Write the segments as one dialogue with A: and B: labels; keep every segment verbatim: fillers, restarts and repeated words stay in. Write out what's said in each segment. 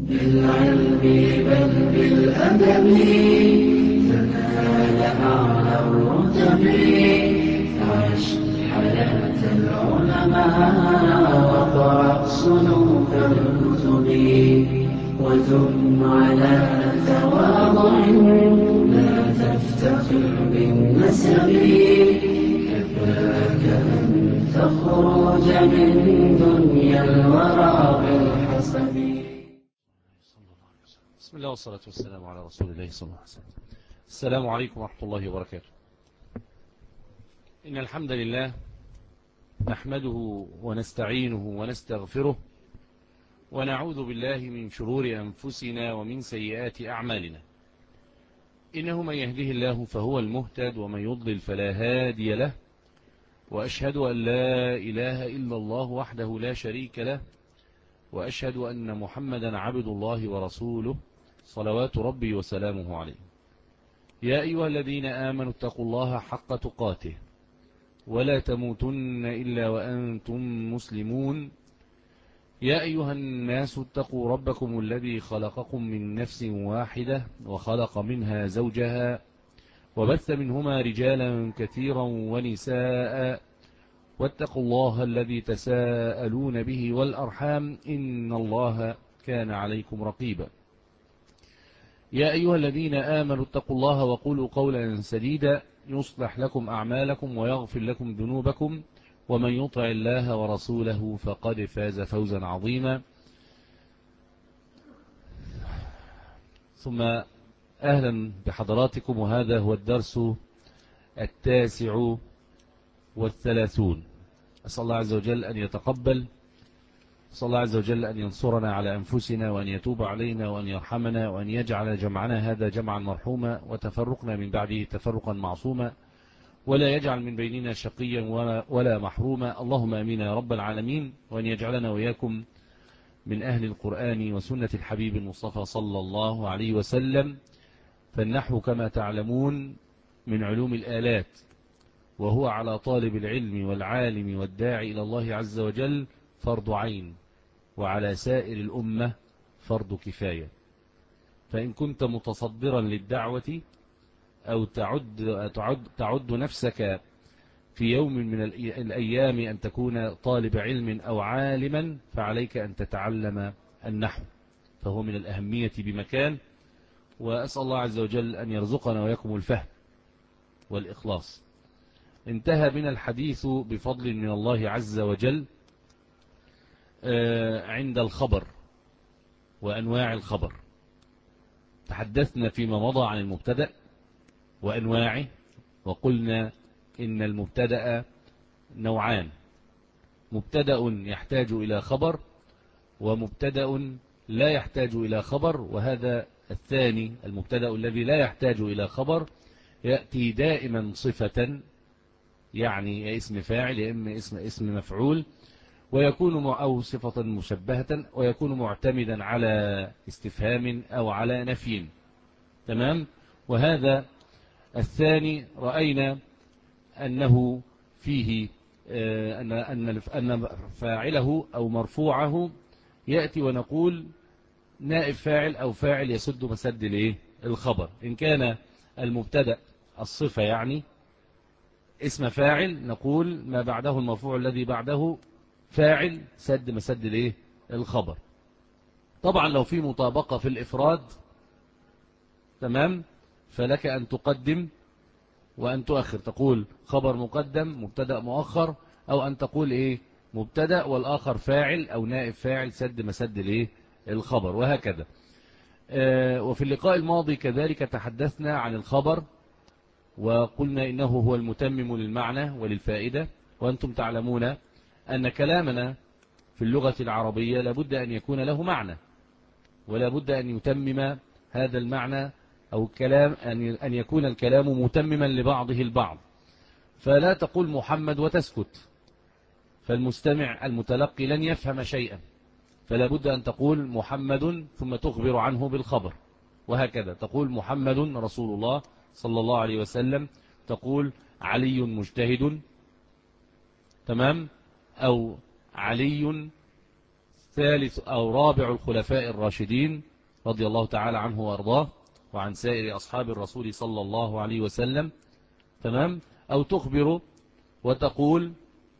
A: بالعلم بل بالأدب تنال أعلى الرتب. عش حياة العلماء واقرأ صنوف الكتب وثم على تواضع لا تفتخر بالنسب. كفاك أن تخرج من دنيا الورى بالحسب.
B: بسم الله والصلاة والسلام على رسول الله صلى الله عليه وسلم. السلام عليكم ورحمة الله وبركاته. إن الحمد لله نحمده ونستعينه ونستغفره ونعوذ بالله من شرور أنفسنا ومن سيئات أعمالنا. إنه من يهده الله فهو المهتد ومن يضلل فلا هادي له، وأشهد أن لا إله إلا الله وحده لا شريك له، وأشهد أن محمدا عبد الله ورسوله صلوات ربي وسلامه عليه. يا أيها الذين آمنوا اتقوا الله حق تقاته ولا تموتن إلا وأنتم مسلمون. يا أيها الناس اتقوا ربكم الذي خلقكم من نفس واحدة وخلق منها زوجها وبث منهما رجالا كثيرا ونساء، واتقوا الله الذي تساءلون به والأرحام إن الله كان عليكم رقيبا. يا أيها الذين آمنوا اتقوا الله وقولوا قولا سديدا يصلح لكم أعمالكم ويغفر لكم ذنوبكم، ومن يطع الله ورسوله فقد فاز فوزا عظيما. ثم أهلا بحضراتكم، وهذا هو الدرس التاسع والثلاثون. أسأل الله عز وجل أن يتقبل، أسأل الله عز وجل أن ينصرنا على أنفسنا وأن يتوب علينا وأن يرحمنا وأن يجعل جمعنا هذا جمعا مرحوما وتفرقنا من بعده تفرقا معصوما، ولا يجعل من بيننا شقيا ولا, ولا محروما. اللهم أمين يا رب العالمين، وأن يجعلنا وإياكم من أهل القرآن وسنة الحبيب المصطفى صلى الله عليه وسلم. فالنحو كما تعلمون من علوم الآلات، وهو على طالب العلم والعالم والداعي إلى الله عز وجل فرض عين، وعلى سائر الأمة فرض كفاية. فإن كنت متصدرا للدعوة أو تعد, تعد, تعد نفسك في يوم من الأيام أن تكون طالب علم أو عالما، فعليك أن تتعلم النحو، فهو من الأهمية بمكان. وأسأل الله عز وجل أن يرزقنا وياكم الفهم والإخلاص. انتهى بنا الحديث بفضل من الله عز وجل عند الخبر وأنواع الخبر. تحدثنا فيما مضى عن المبتدأ وأنواعه، وقلنا إن المبتدأ نوعان: مبتدأ يحتاج إلى خبر، ومبتدأ لا يحتاج إلى خبر. وهذا الثاني المبتدأ الذي لا يحتاج إلى خبر يأتي دائما صفة، يعني يا اسم فاعل يا إما اسم اسم مفعول، ويكون أو صفة مشبهة، ويكون معتمدا على استفهام أو على نفي. تمام. وهذا الثاني رأينا أنه فيه أن أن أن فاعله أو مرفوعه يأتي ونقول نائب فاعل أو فاعل يسد مسد الايه الخبر. إن كان المبتدأ الصفة يعني اسم فاعل، نقول ما بعده المرفوع الذي بعده فاعل سد مسد الايه الخبر. طبعا لو في مطابقة في الإفراد تمام، فلك أن تقدم وأن تؤخر، تقول خبر مقدم مبتدأ مؤخر، أو أن تقول إيه مبتدأ والآخر فاعل أو نائب فاعل سد مسد الايه الخبر، وهكذا. آه وفي اللقاء الماضي كذلك تحدثنا عن الخبر، وقلنا إنه هو المتمم للمعنى وللفائدة. وأنتم تعلمون أن كلامنا في اللغة العربية لابد أن يكون له معنى، ولا بد أن يتمم هذا المعنى أو الكلام أن يكون الكلام متمما لبعضه البعض. فلا تقول محمد وتسكت، فالمستمع المتلقي لن يفهم شيئا، فلا بد أن تقول محمد ثم تخبر عنه بالخبر، وهكذا تقول محمد رسول الله صلى الله عليه وسلم، تقول علي مجتهد، تمام، أو علي ثالث أو رابع الخلفاء الراشدين رضي الله تعالى عنه وأرضاه وعن سائر أصحاب الرسول صلى الله عليه وسلم. تمام. أو تخبر وتقول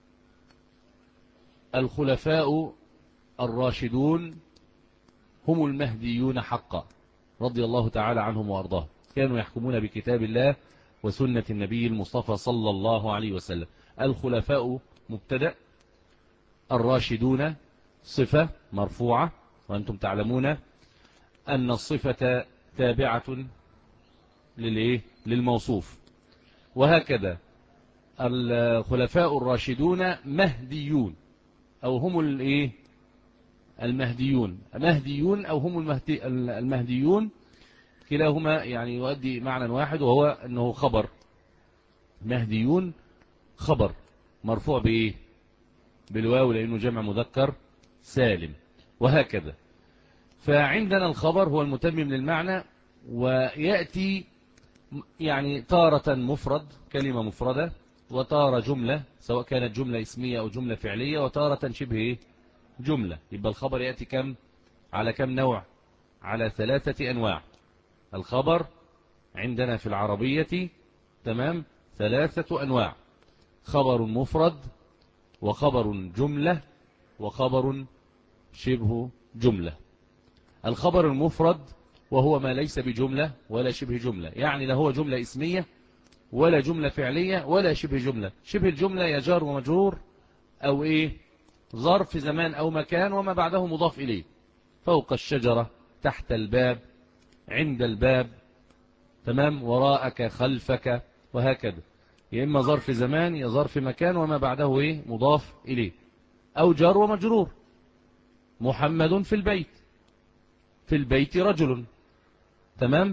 B: الخلفاء الراشدون هم المهديون حقا رضي الله تعالى عنهم وأرضاه، كانوا يحكمون بكتاب الله وسنة النبي المصطفى صلى الله عليه وسلم. الخلفاء مبتدأ، الراشدون صفة مرفوعة، وأنتم تعلمون أن الصفة تابعة للإيه؟ للموصوف. وهكذا الخلفاء الراشدون مهديون أو هم الإيه؟ المهديون، مهديون أو هم المهدي المهديون، كلاهما يعني يؤدي معنى واحد، وهو أنه خبر. مهديون خبر مرفوع بإيه؟ بالواو، لأنه جمع مذكر سالم. وهكذا فعندنا الخبر هو المتمم للمعنى، ويأتي يعني تارة مفرد كلمة مفردة، وتارة جملة سواء كانت جملة اسمية أو جملة فعلية، وتارة شبه جملة. يبقى الخبر يأتي كم على كم نوع؟ على ثلاثة أنواع. الخبر عندنا في العربية تمام ثلاثة أنواع: خبر مفرد، وخبر جملة، وخبر شبه جملة. الخبر المفرد وهو ما ليس بجملة ولا شبه جملة، يعني لا هو جملة اسمية ولا جملة فعلية ولا شبه جملة. شبه الجملة يجار ومجرور أو إيه؟ ظرف زمان أو مكان وما بعده مضاف إليه. فوق الشجرة، تحت الباب، عند الباب، تمام، وراءك، خلفك، وهكذا. يا إما ظرف زمان يا ظرف مكان وما بعده إيه؟ مضاف إليه. أو جار ومجرور: محمد في البيت، في البيت رجل. تمام،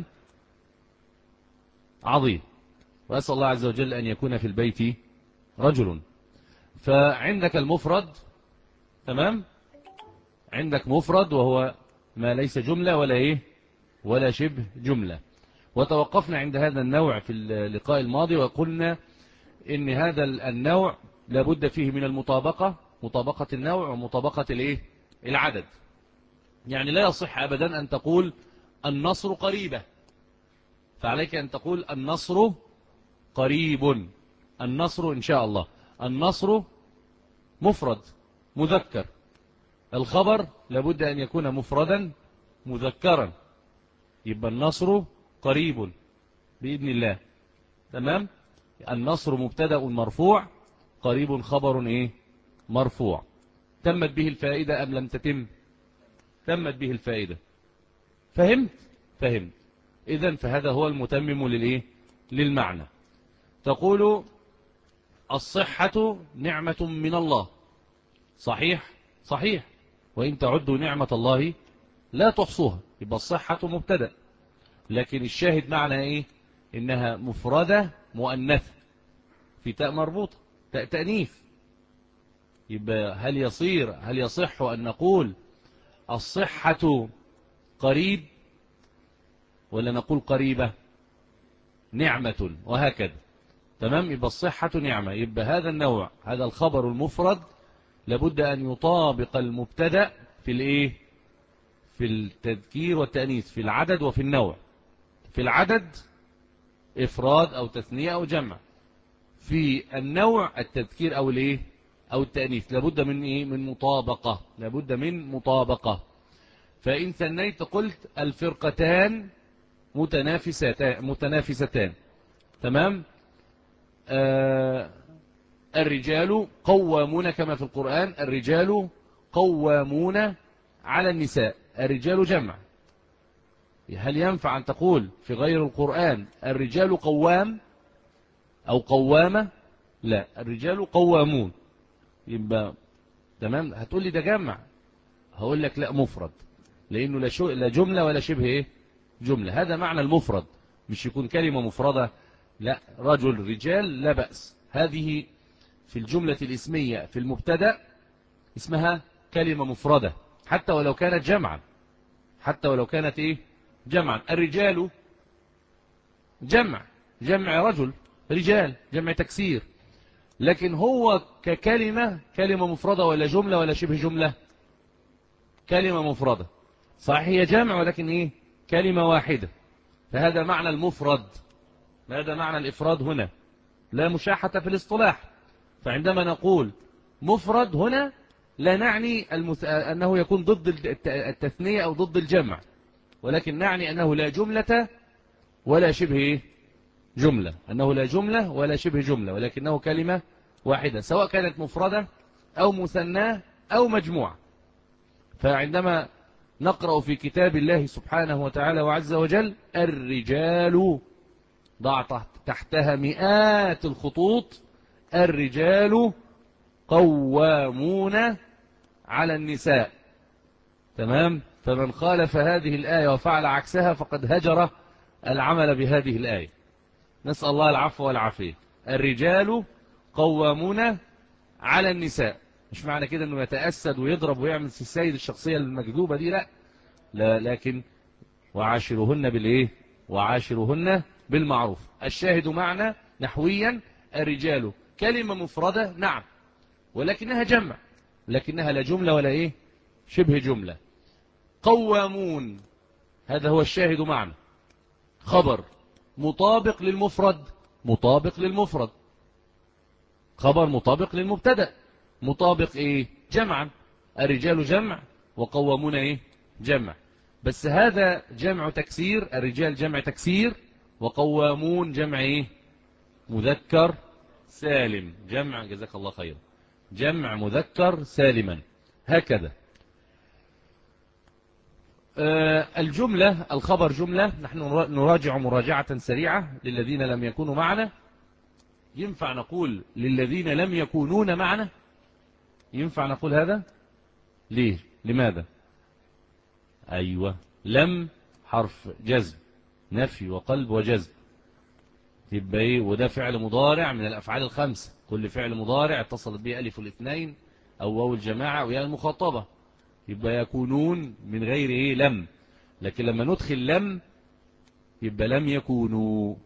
B: عظيم. وأسأل الله عز وجل أن يكون في البيت رجل. فعندك المفرد، تمام، عندك مفرد وهو ما ليس جملة ولا إيه ولا شبه جملة. وتوقفنا عند هذا النوع في اللقاء الماضي، وقلنا إن هذا النوع لابد فيه من المطابقة، مطابقة النوع ومطابقة الإيه العدد. يعني لا يصح أبدا أن تقول النصر قريبة، فعليك أن تقول النصر قريب. النصر إن شاء الله. النصر مفرد مذكر، الخبر لابد أن يكون مفردا مذكرا، يبقى النصر قريب بإذن الله. تمام. النصر مبتدأ مرفوع، قريب خبر إيه مرفوع. تمت به الفائدة أم لم تتم؟ تمت به الفائدة. فهمت؟ فهمت. إذن فهذا هو المتمم للإيه للمعنى. تقول الصحة نعمة من الله. صحيح؟ صحيح. وإن تعدوا نعمة الله لا تحصوها. يبقى الصحة مبتدأ، لكن الشاهد معنى إيه؟ إنها مفردة مؤنثة في تاء مربوطة، تاء تأنيث. يبقى هل يصير هل يصح أن نقول الصحة قريب، ولا نقول قريبة؟ نعمة، وهكذا. تمام. يبقى الصحة نعمة. يبقى هذا النوع، هذا الخبر المفرد، لابد أن يطابق المبتدأ في الإيه في التذكير والتأنيث، في العدد وفي النوع. في العدد إفراد أو تثنية أو جمع، في النوع التذكير أو الإيه أو التأنيث. لابد من إيه من مطابقة، لابد من مطابقة. فإن ثنيت قلت الفرقتان متنافستان متنافستان. تمام. آه الرجال قوامون، كما في القرآن الرجال قوامون على النساء. الرجال جمع. هل ينفع أن تقول في غير القرآن الرجال قوام أو قوامة؟ لا، الرجال قوامون. يبقى تمام. هتقول لي ده جمع، هقول لك لا، مفرد، لأنه لا, شو لا جملة ولا شبه إيه جملة. هذا معنى المفرد، مش يكون كلمة مفردة. لا، رجل رجال لا بأس. هذه في الجملة الاسمية في المبتدأ اسمها كلمة مفردة، حتى ولو كانت جمعا، حتى ولو كانت إيه جمعا. الرجال جمع، جمع رجل، رجال جمع تكسير. لكن هو ككلمة كلمة مفردة ولا جملة ولا شبه جملة؟ كلمة مفردة. صحيح هي جمع ولكن إيه؟ كلمة واحدة. فهذا معنى المفرد. هذا معنى الإفراد هنا، لا مشاحة في الاصطلاح. فعندما نقول مفرد هنا لا نعني المث... أنه يكون ضد التثنية أو ضد الجمع، ولكن نعني أنه لا جملة ولا شبه جملة، أنه لا جملة ولا شبه جملة، ولكنه كلمة واحدة سواء كانت مفردة أو مثناه أو مجموعة. فعندما نقرأ في كتاب الله سبحانه وتعالى وعز وجل الرجال، ضع تحتها مئات الخطوط، الرجال قوامون على النساء. تمام؟ فمن خالف هذه الآية وفعل عكسها فقد هجر العمل بهذه الآية. نسأل الله العفو والعافية. الرجال قوامون على النساء، مش معنى كده انه يتأسد ويضرب ويعمل في السيد الشخصية المكذوبة دي، لا لا لكن وعاشرهن بالايه؟ وعاشرهن بالمعروف. الشاهد معنا نحويا الرجال كلمة مفردة نعم، ولكنها جمع، لكنها لا جملة ولا ايه؟ شبه جملة. قوامون هذا هو الشاهد معنا، خبر مطابق للمفرد، مطابق للمفرد، خبر مطابق للمبتدأ، مطابق ايه؟ جمعا. الرجال جمع وقوامون ايه؟ جمع. بس هذا جمع تكسير، الرجال جمع تكسير، وقوامون جمع ايه؟ مذكر سالم، جمع جزاك الله خير، جمع مذكر سالما. هكذا آه الجملة، الخبر جملة. نحن نراجع مراجعة سريعة للذين لم يكونوا معنا. ينفع نقول للذين لم يكونون معنا؟ ينفع نقول هذا؟ ليه؟ لماذا؟ أيوة، لم حرف جزم، نفي وقلب وجزم، يبقى ايه؟ وده فعل مضارع من الأفعال الخمسة، كل فعل مضارع اتصلت به ألف الاثنين أو واو الجماعة أو ياء المخاطبة، يبقى يكونون من غير ايه؟ لم. لكن لما ندخل لم يبقى لم يكونوا.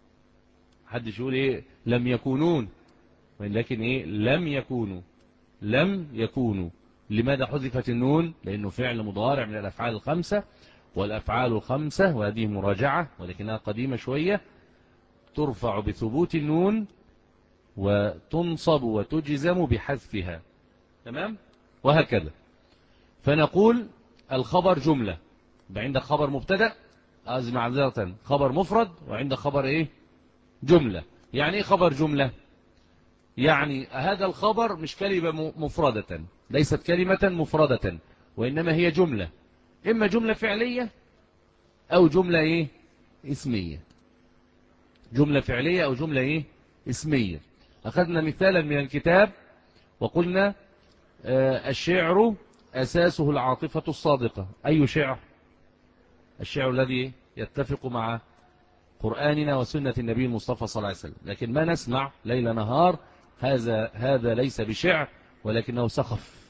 B: حدش يقول ايه؟ لم يكونون، لكن ايه؟ لم يكونوا، لم يكونوا. لماذا حذفت النون؟ لأنه فعل مضارع من الأفعال الخمسة، والأفعال الخمسة وهذه مراجعة ولكنها قديمة شوية، ترفع بثبوت النون وتنصب وتجزم بحذفها. تمام؟ وهكذا. فنقول الخبر جملة، عندك خبر مبتدأ، أزم معذرة خبر مفرد، وعندك خبر ايه؟ جملة. يعني ايه خبر جملة؟ يعني هذا الخبر مش كلمة مفردة، ليست كلمة مفردة، وإنما هي جملة، إما جملة فعلية أو جملة إيه؟ اسمية. جملة فعلية أو جملة إيه؟ اسمية. أخذنا مثالا من الكتاب وقلنا آه الشعر أساسه العاطفة الصادقة. أي شعر؟ الشعر الذي يتفق مع قرآننا وسنة النبي المصطفى صلى الله عليه وسلم. لكن ما نسمع ليل نهار هذا هذا ليس بشعر، ولكنه سخف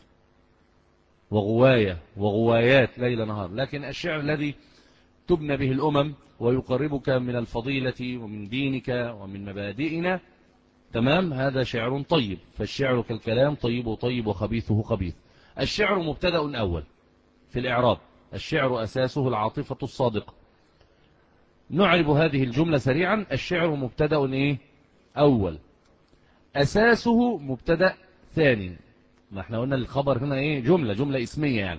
B: وغواية وغوايات ليل نهار. لكن الشعر الذي تبنى به الأمم ويقربك من الفضيلة ومن دينك ومن مبادئنا، تمام، هذا شعر طيب. فالشعر كالكلام طيب وطيب وخبيثه خبيث. الشعر مبتدأ أول في الإعراب، الشعر أساسه العاطفة الصادقة. نعرب هذه الجملة سريعا. الشعر مبتدأ إيه؟ أول، أساسه مبتدأ ثاني. ما احنا قلنا الخبر هنا ايه؟ جملة، جملة اسمية يعني.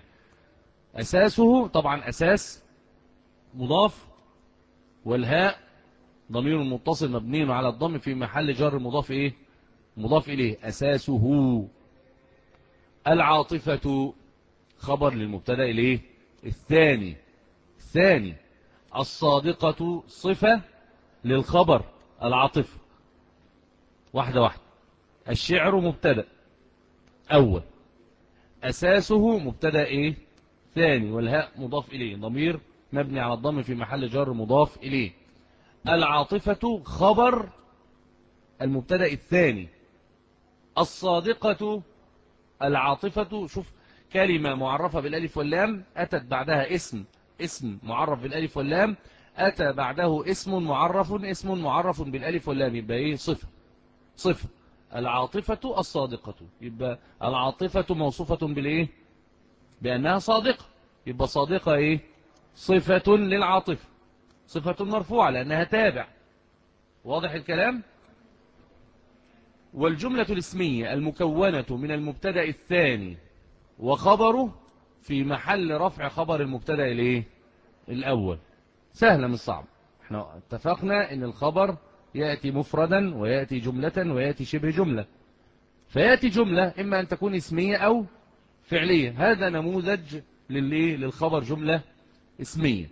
B: أساسه طبعا أساس مضاف، والهاء ضمير متصل مبني على الضم في محل جر مضاف ايه؟ مضاف إليه. أساسه. العاطفة خبر للمبتدأ الايه؟ الثاني. الثاني. الصادقة صفة للخبر العاطفة. واحدة واحدة. الشعر مبتدأ أول، أساسه مبتدأ إيه؟ ثاني، والهاء مضاف إليه ضمير مبني على الضم في محل جر مضاف إليه. العاطفة خبر المبتدأ الثاني. الصادقة. العاطفة شوف كلمة معرفة بالألف واللام أتت بعدها اسم، اسم معرف بالألف واللام، أتى بعده اسم معرف، اسم معرف بالألف واللام، يبقى إيه؟ صفة. صفة. العاطفة الصادقة، يبقى العاطفة موصوفة بالإيه؟ بأنها صادقة. يبقى صادقة إيه؟ صفة للعاطفة، صفة مرفوعة لأنها تابع. واضح الكلام؟ والجملة الاسمية المكونة من المبتدأ الثاني وخبره في محل رفع خبر المبتدأ الايه؟ الأول. سهلة مش صعب. احنا اتفقنا ان الخبر يأتي مفردا ويأتي جملة ويأتي شبه جملة. فيأتي جملة إما أن تكون اسمية أو فعلية. هذا نموذج للخبر جملة اسمية.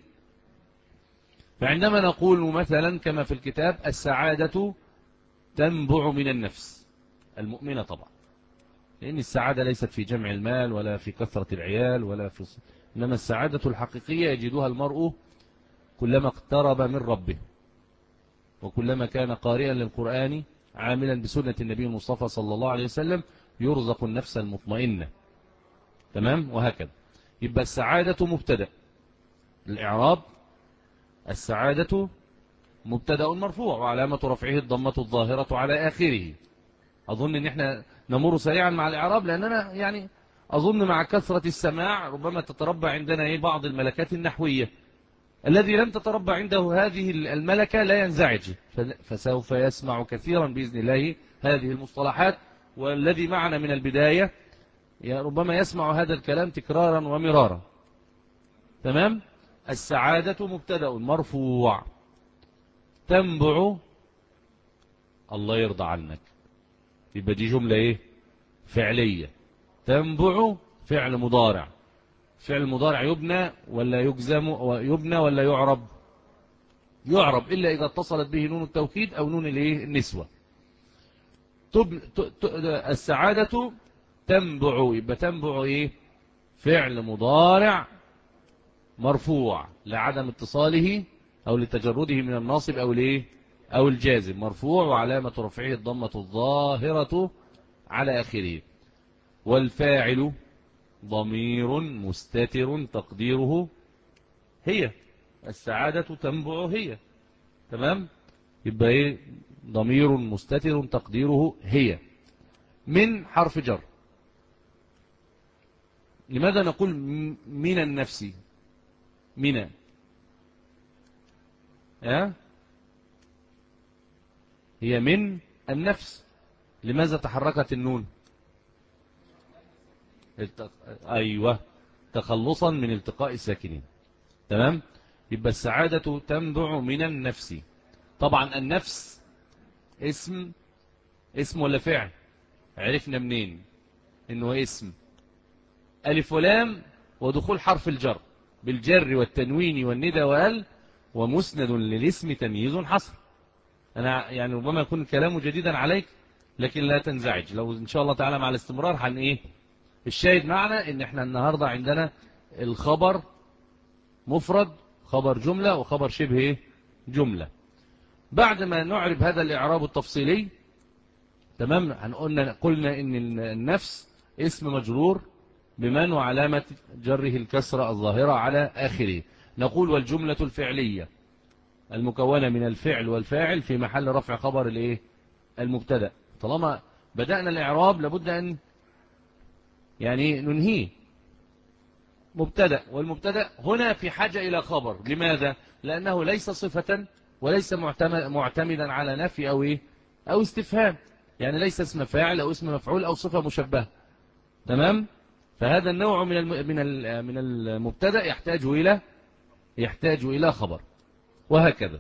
B: فعندما نقول مثلا كما في الكتاب السعادة تنبع من النفس المؤمنة طبعا، لأن السعادة ليست في جمع المال ولا في كثرة العيال ولا في، إنما السعادة الحقيقية يجدها المرء كلما اقترب من ربه وكلما كان قارئا للقرآن عاملا بسنة النبي المصطفى صلى الله عليه وسلم يرزق النفس المطمئنة. تمام؟ وهكذا. يبقى السعادة مبتدأ. الإعراب: السعادة مبتدأ مرفوع وعلامة رفعه الضمة الظاهرة على آخره. أظن أن احنا نمر سريعا مع الإعراب لأننا يعني أظن مع كثرة السماع ربما تتربى عندنا إيه بعض الملكات النحوية. الذي لم تتربى عنده هذه الملكة لا ينزعج، فسوف يسمع كثيرا بإذن الله هذه المصطلحات، والذي معنا من البداية ربما يسمع هذا الكلام تكرارا ومرارا. تمام؟ السعادة مبتدأ مرفوع تنبع الله يرضى عنك. يبقى دي جملة ايه؟ فعلية. تنبع فعل مضارع. فعل مضارع يبنى ولا يجزم، يبنى ولا يعرب؟ يعرب إلا إذا اتصلت به نون التوكيد أو نون الايه؟ النسوة. تب... ت... ت... السعادة تنبع. يبقى تنبع ايه؟ فعل مضارع مرفوع لعدم اتصاله أو لتجرده من الناصب أو الايه؟ أو الجازم. مرفوع وعلامة رفعه الضمة الظاهرة على آخره. والفاعل ضمير مستتر تقديره هي. السعادة تنبع هي. تمام؟ يبقى ايه؟ ضمير مستتر تقديره هي. من حرف جر. لماذا نقول من النفس؟ من أه؟ هي من النفس. لماذا تحركت النون؟ التق... أيوة، تخلصا من التقاء الساكنين. تمام؟ يبقى السعادة تنبع من النفس. طبعا النفس اسم، اسم ولا فعل؟ عرفنا منين انه اسم؟ ألف ولام ودخول حرف الجر بالجر والتنوين والندى وال، ومسند للاسم تمييز حصر. أنا يعني ربما يكون كلامه جديدا عليك لكن لا تنزعج، لو إن شاء الله تعالى مع الاستمرار هن إيه الشاهد معنا إن إحنا النهاردة عندنا الخبر مفرد، خبر جملة وخبر شبه إيه جملة. بعد ما نعرب هذا الإعراب التفصيلي تمام هنقولنا قلنا إن النفس اسم مجرور بمن وعلامة جره الكسرة الظاهرة على آخره. نقول والجملة الفعلية المكونة من الفعل والفاعل في محل رفع خبر الايه المبتدا. طالما بدأنا الإعراب لابد أن يعني ننهيه. مبتدا، والمبتدا هنا في حاجة إلى خبر. لماذا؟ لأنه ليس صفة وليس معتمدا على نفي أو إيه أو استفهام، يعني ليس اسم فاعل أو اسم مفعول أو صفة مشبهة. تمام؟ فهذا النوع من الم... من ال... من المبتدا يحتاج إلى يحتاج إلى خبر، وهكذا.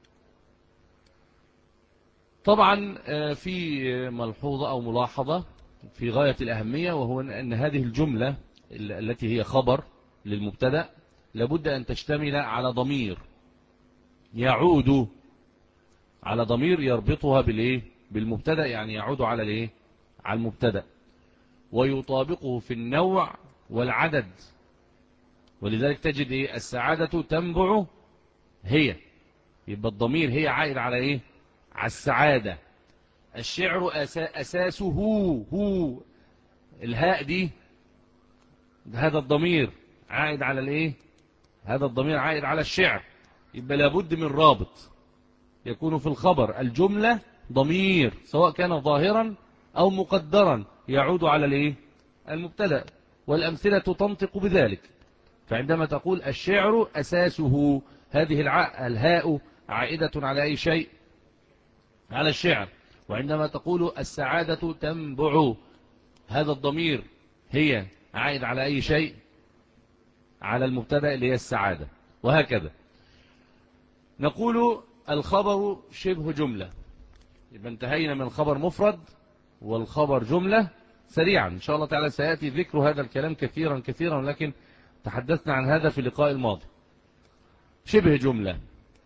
B: طبعا في ملحوظة أو ملاحظة في غاية الأهمية، وهو أن هذه الجملة التي هي خبر للمبتدا لابد أن تشتمل على ضمير يعود على ضمير يربطها بالإيه بالمبتدا، يعني يعود على الإيه على المبتدا ويطابقه في النوع والعدد. ولذلك تجد إيه السعادة تنبع هي، يبقى الضمير هي عائد على إيه على السعادة. الشعر أساسه هو، الهاء دي هذا الضمير عائد على الايه هذا الضمير عائد على الشعر. يبقى لابد من رابط يكون في الخبر. الجملة ضمير سواء كان ظاهرا أو مقدرا يعود على الايه المبتدا. والأمثلة تنطق بذلك. فعندما تقول الشعر أساسه، هذه الع... الهاء عائدة على أي شيء؟ على الشعر. وعندما تقول السعادة تنبع، هذا الضمير هي عائد على أي شيء؟ على المبتدأ اللي هي السعادة. وهكذا نقول الخبر شبه جملة. يبقى انتهينا من الخبر مفرد والخبر جملة. سريعا إن شاء الله تعالى سيأتي ذكر هذا الكلام كثيرا كثيرا، لكن تحدثنا عن هذا في اللقاء الماضي. شبه جملة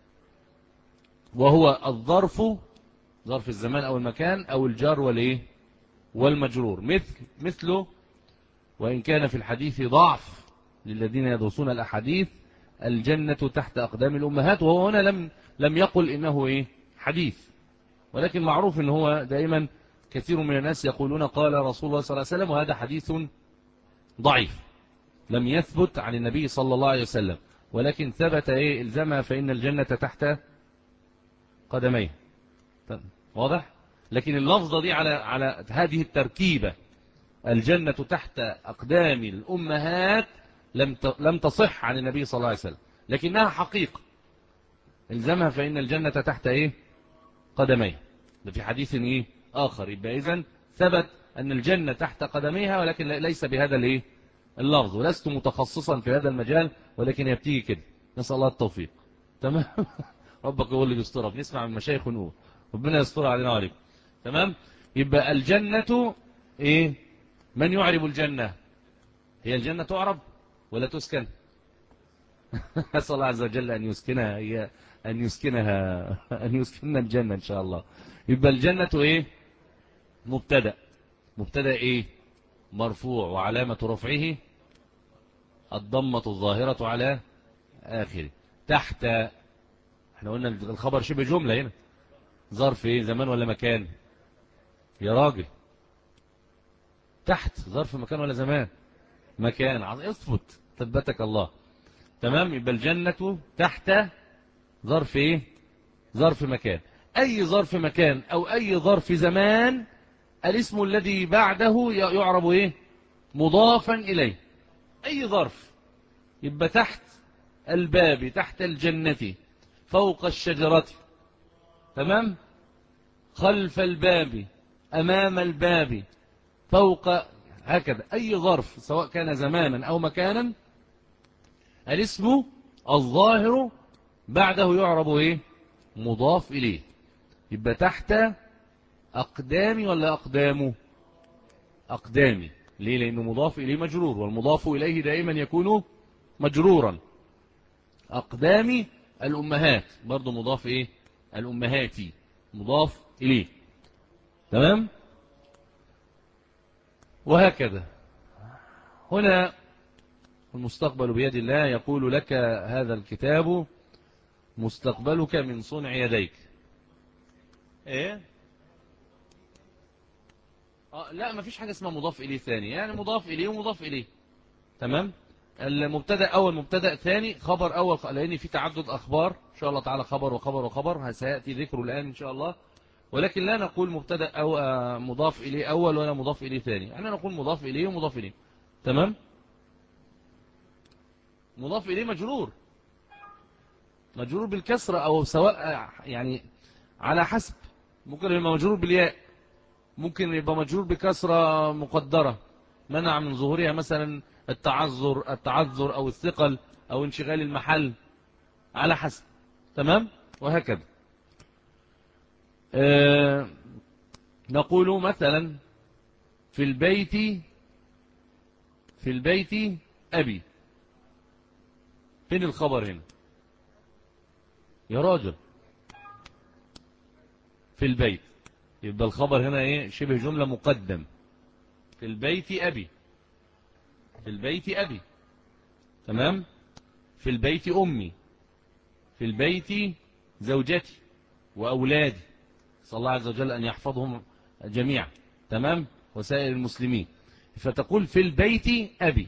B: وهو الظرف، ظرف الزمان أو المكان، أو الجار والإيه والمجرور. مثل مثله، وإن كان في الحديث ضعف للذين يدرسون الأحاديث، الجنة تحت أقدام الأمهات. وهو هنا لم لم يقل إنه إيه حديث، ولكن معروف إن هو دائما كثير من الناس يقولون قال رسول الله صلى الله عليه وسلم، وهذا حديث ضعيف لم يثبت عن النبي صلى الله عليه وسلم، ولكن ثبت إيه إلزمها فإن الجنة تحت قدميه. واضح؟ لكن اللفظة دي على على هذه التركيبة، الجنة تحت أقدام الأمهات، لم لم تصح عن النبي صلى الله عليه وسلم، لكنها حقيقة إلزمها فإن الجنة تحت إيه قدميه. ده في حديث إيه آخر. يبقى إذن ثبت أن الجنة تحت قدميها، ولكن ليس بهذا الإيه اللفظ. ولست متخصصا في هذا المجال، ولكن يبتيجي كده. نسأل الله التوفيق. تمام. ربك هو اللي بيسترها. بنسمع من مشايخ ونقول ربنا يستر علينا وعليكم. تمام. يبقى الجنة إيه؟ من يعرب الجنة؟ هي الجنة تعرب ولا تسكن؟ أسأل الله عز وجل أن يسكنها، هي أن يسكنها أن يسكننا الجنة إن شاء الله. يبقى الجنة إيه؟ مبتدأ. مبتدأ إيه؟ مرفوع، وعلامة رفعه الضمة الظاهرة على آخره. تحت، احنا قلنا الخبر شبه جملة هنا. ظرف إيه؟ زمان ولا مكان؟ يا راجل، تحت ظرف مكان ولا زمان؟ مكان. اثبت ثبتك الله. تمام. يبقى الجنة تحت ظرف ايه؟ ظرف مكان. اي ظرف مكان او اي ظرف زمان، الاسم الذي بعده يعرب ايه؟ مضافا اليه. اي ظرف. يبقى تحت الباب، تحت الجنة، فوق الشجرة، تمام، خلف الباب، امام الباب، فوق، هكذا. اي ظرف سواء كان زمانا او مكانا، الاسم الظاهر بعده يعرب ايه؟ مضاف اليه. يبقى تحت اقدامي ولا اقدامه؟ اقدامي. ليه؟ لانه مضاف اليه مجرور، والمضاف اليه دائما يكون مجرورا. اقدامي الامهات برضو مضاف ايه؟ الامهاتي مضاف اليه. تمام. وهكذا هنا المستقبل بيد الله. يقول لك هذا الكتاب مستقبلك من صنع يديك. ايه؟ آه لا، ما فيش حاجة اسمها مضاف إليه ثاني، يعني مضاف إليه ومضاف إليه. تمام. المبتدا أول، مبتدا ثاني، خبر أول، لأن في تعدد أخبار إن شاء الله تعالى، خبر وخبر وخبر سيأتي ذكره الآن إن شاء الله. ولكن لا نقول مبتدا أو مضاف إليه أول ولا مضاف إليه ثاني، يعني نقول مضاف إليه ومضاف إليه. تمام. مضاف إليه مجرور، مجرور بالكسرة، أو سواء يعني على حسب. ممكن يبقى مجرور بالياء، ممكن يبقى مجرور بكسرة مقدرة منع من ظهورها، مثلا التعذر التعذر أو الثقل أو انشغال المحل، على حسب. تمام. وهكذا آه نقول مثلا في البيت، في البيت أبي. فين الخبر هنا يا راجل؟ في البيت. يبقى الخبر هنا ايه؟ شبه جملة مقدم. في البيت أبي، في البيت أبي. تمام. في البيت أمي، في البيت زوجتي وأولادي، صلى الله عز وجل أن يحفظهم جميعا. تمام. وسائر المسلمين. فتقول في البيت أبي.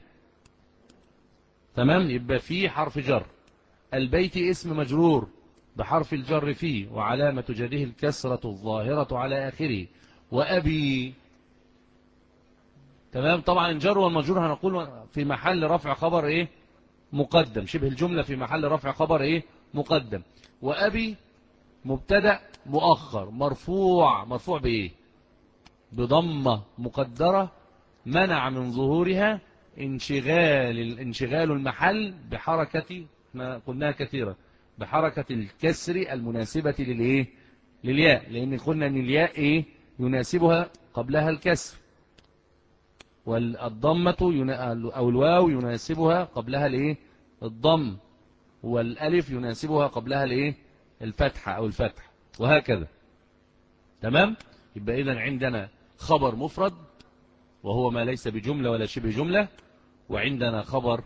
B: تمام. يبقى في حرف جر، البيت اسم مجرور بحرف الجر فيه، وعلامة جره الكسرة الظاهرة على آخره. وأبي تمام. طبعا الجر والمجرور هنقول في محل رفع خبر ايه مقدم، شبه الجملة في محل رفع خبر ايه مقدم. وأبي مبتدأ مؤخر مرفوع، مرفوع بإيه؟ بضمة مقدرة منع من ظهورها انشغال انشغال المحل بحركة، ما قلناها كثيرا، بحركة الكسر المناسبة للإيه؟ للياء، لأن قلنا أن الياء إيه؟ يناسبها قبلها الكسر، والضمة أو الواو يناسبها قبلها الإيه؟ الضم، والألف يناسبها قبلها الإيه؟ الفتحة أو الفتح، وهكذا. تمام. يبقى إذن عندنا خبر مفرد وهو ما ليس بجملة ولا شبه جملة، وعندنا خبر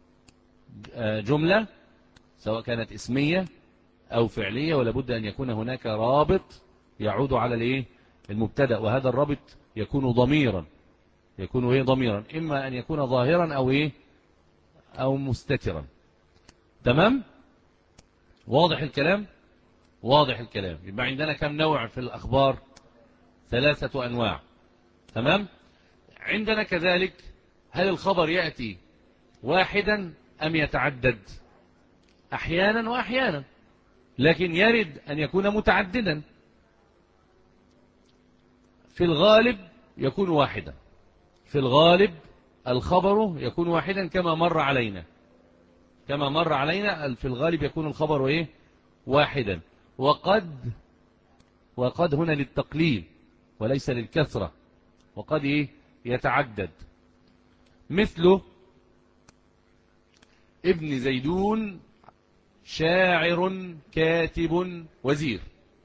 B: جملة سواء كانت اسمية أو فعلية، ولا بد أن يكون هناك رابط يعود على الإيه؟ المبتدأ، وهذا الرابط يكون ضميرا، يكون إيه؟ ضميرا، إما أن يكون ظاهرا أو إيه؟ أو مستترا. تمام. واضح الكلام؟ واضح الكلام. يبقى عندنا كم نوع في الأخبار؟ ثلاثة أنواع. تمام. عندنا كذلك هل الخبر يأتي واحدا أم يتعدد؟ أحيانا وأحيانا، لكن يرد أن يكون متعددا. في الغالب يكون واحدا، في الغالب الخبر يكون واحدا كما مر علينا، كما مر علينا في الغالب يكون الخبر إيه؟ واحدا. وقد وقد هنا للتقليل وليس للكثرة، وقد إيه؟ يتعدد، مثل ابن زيدون شاعر كاتب وزير.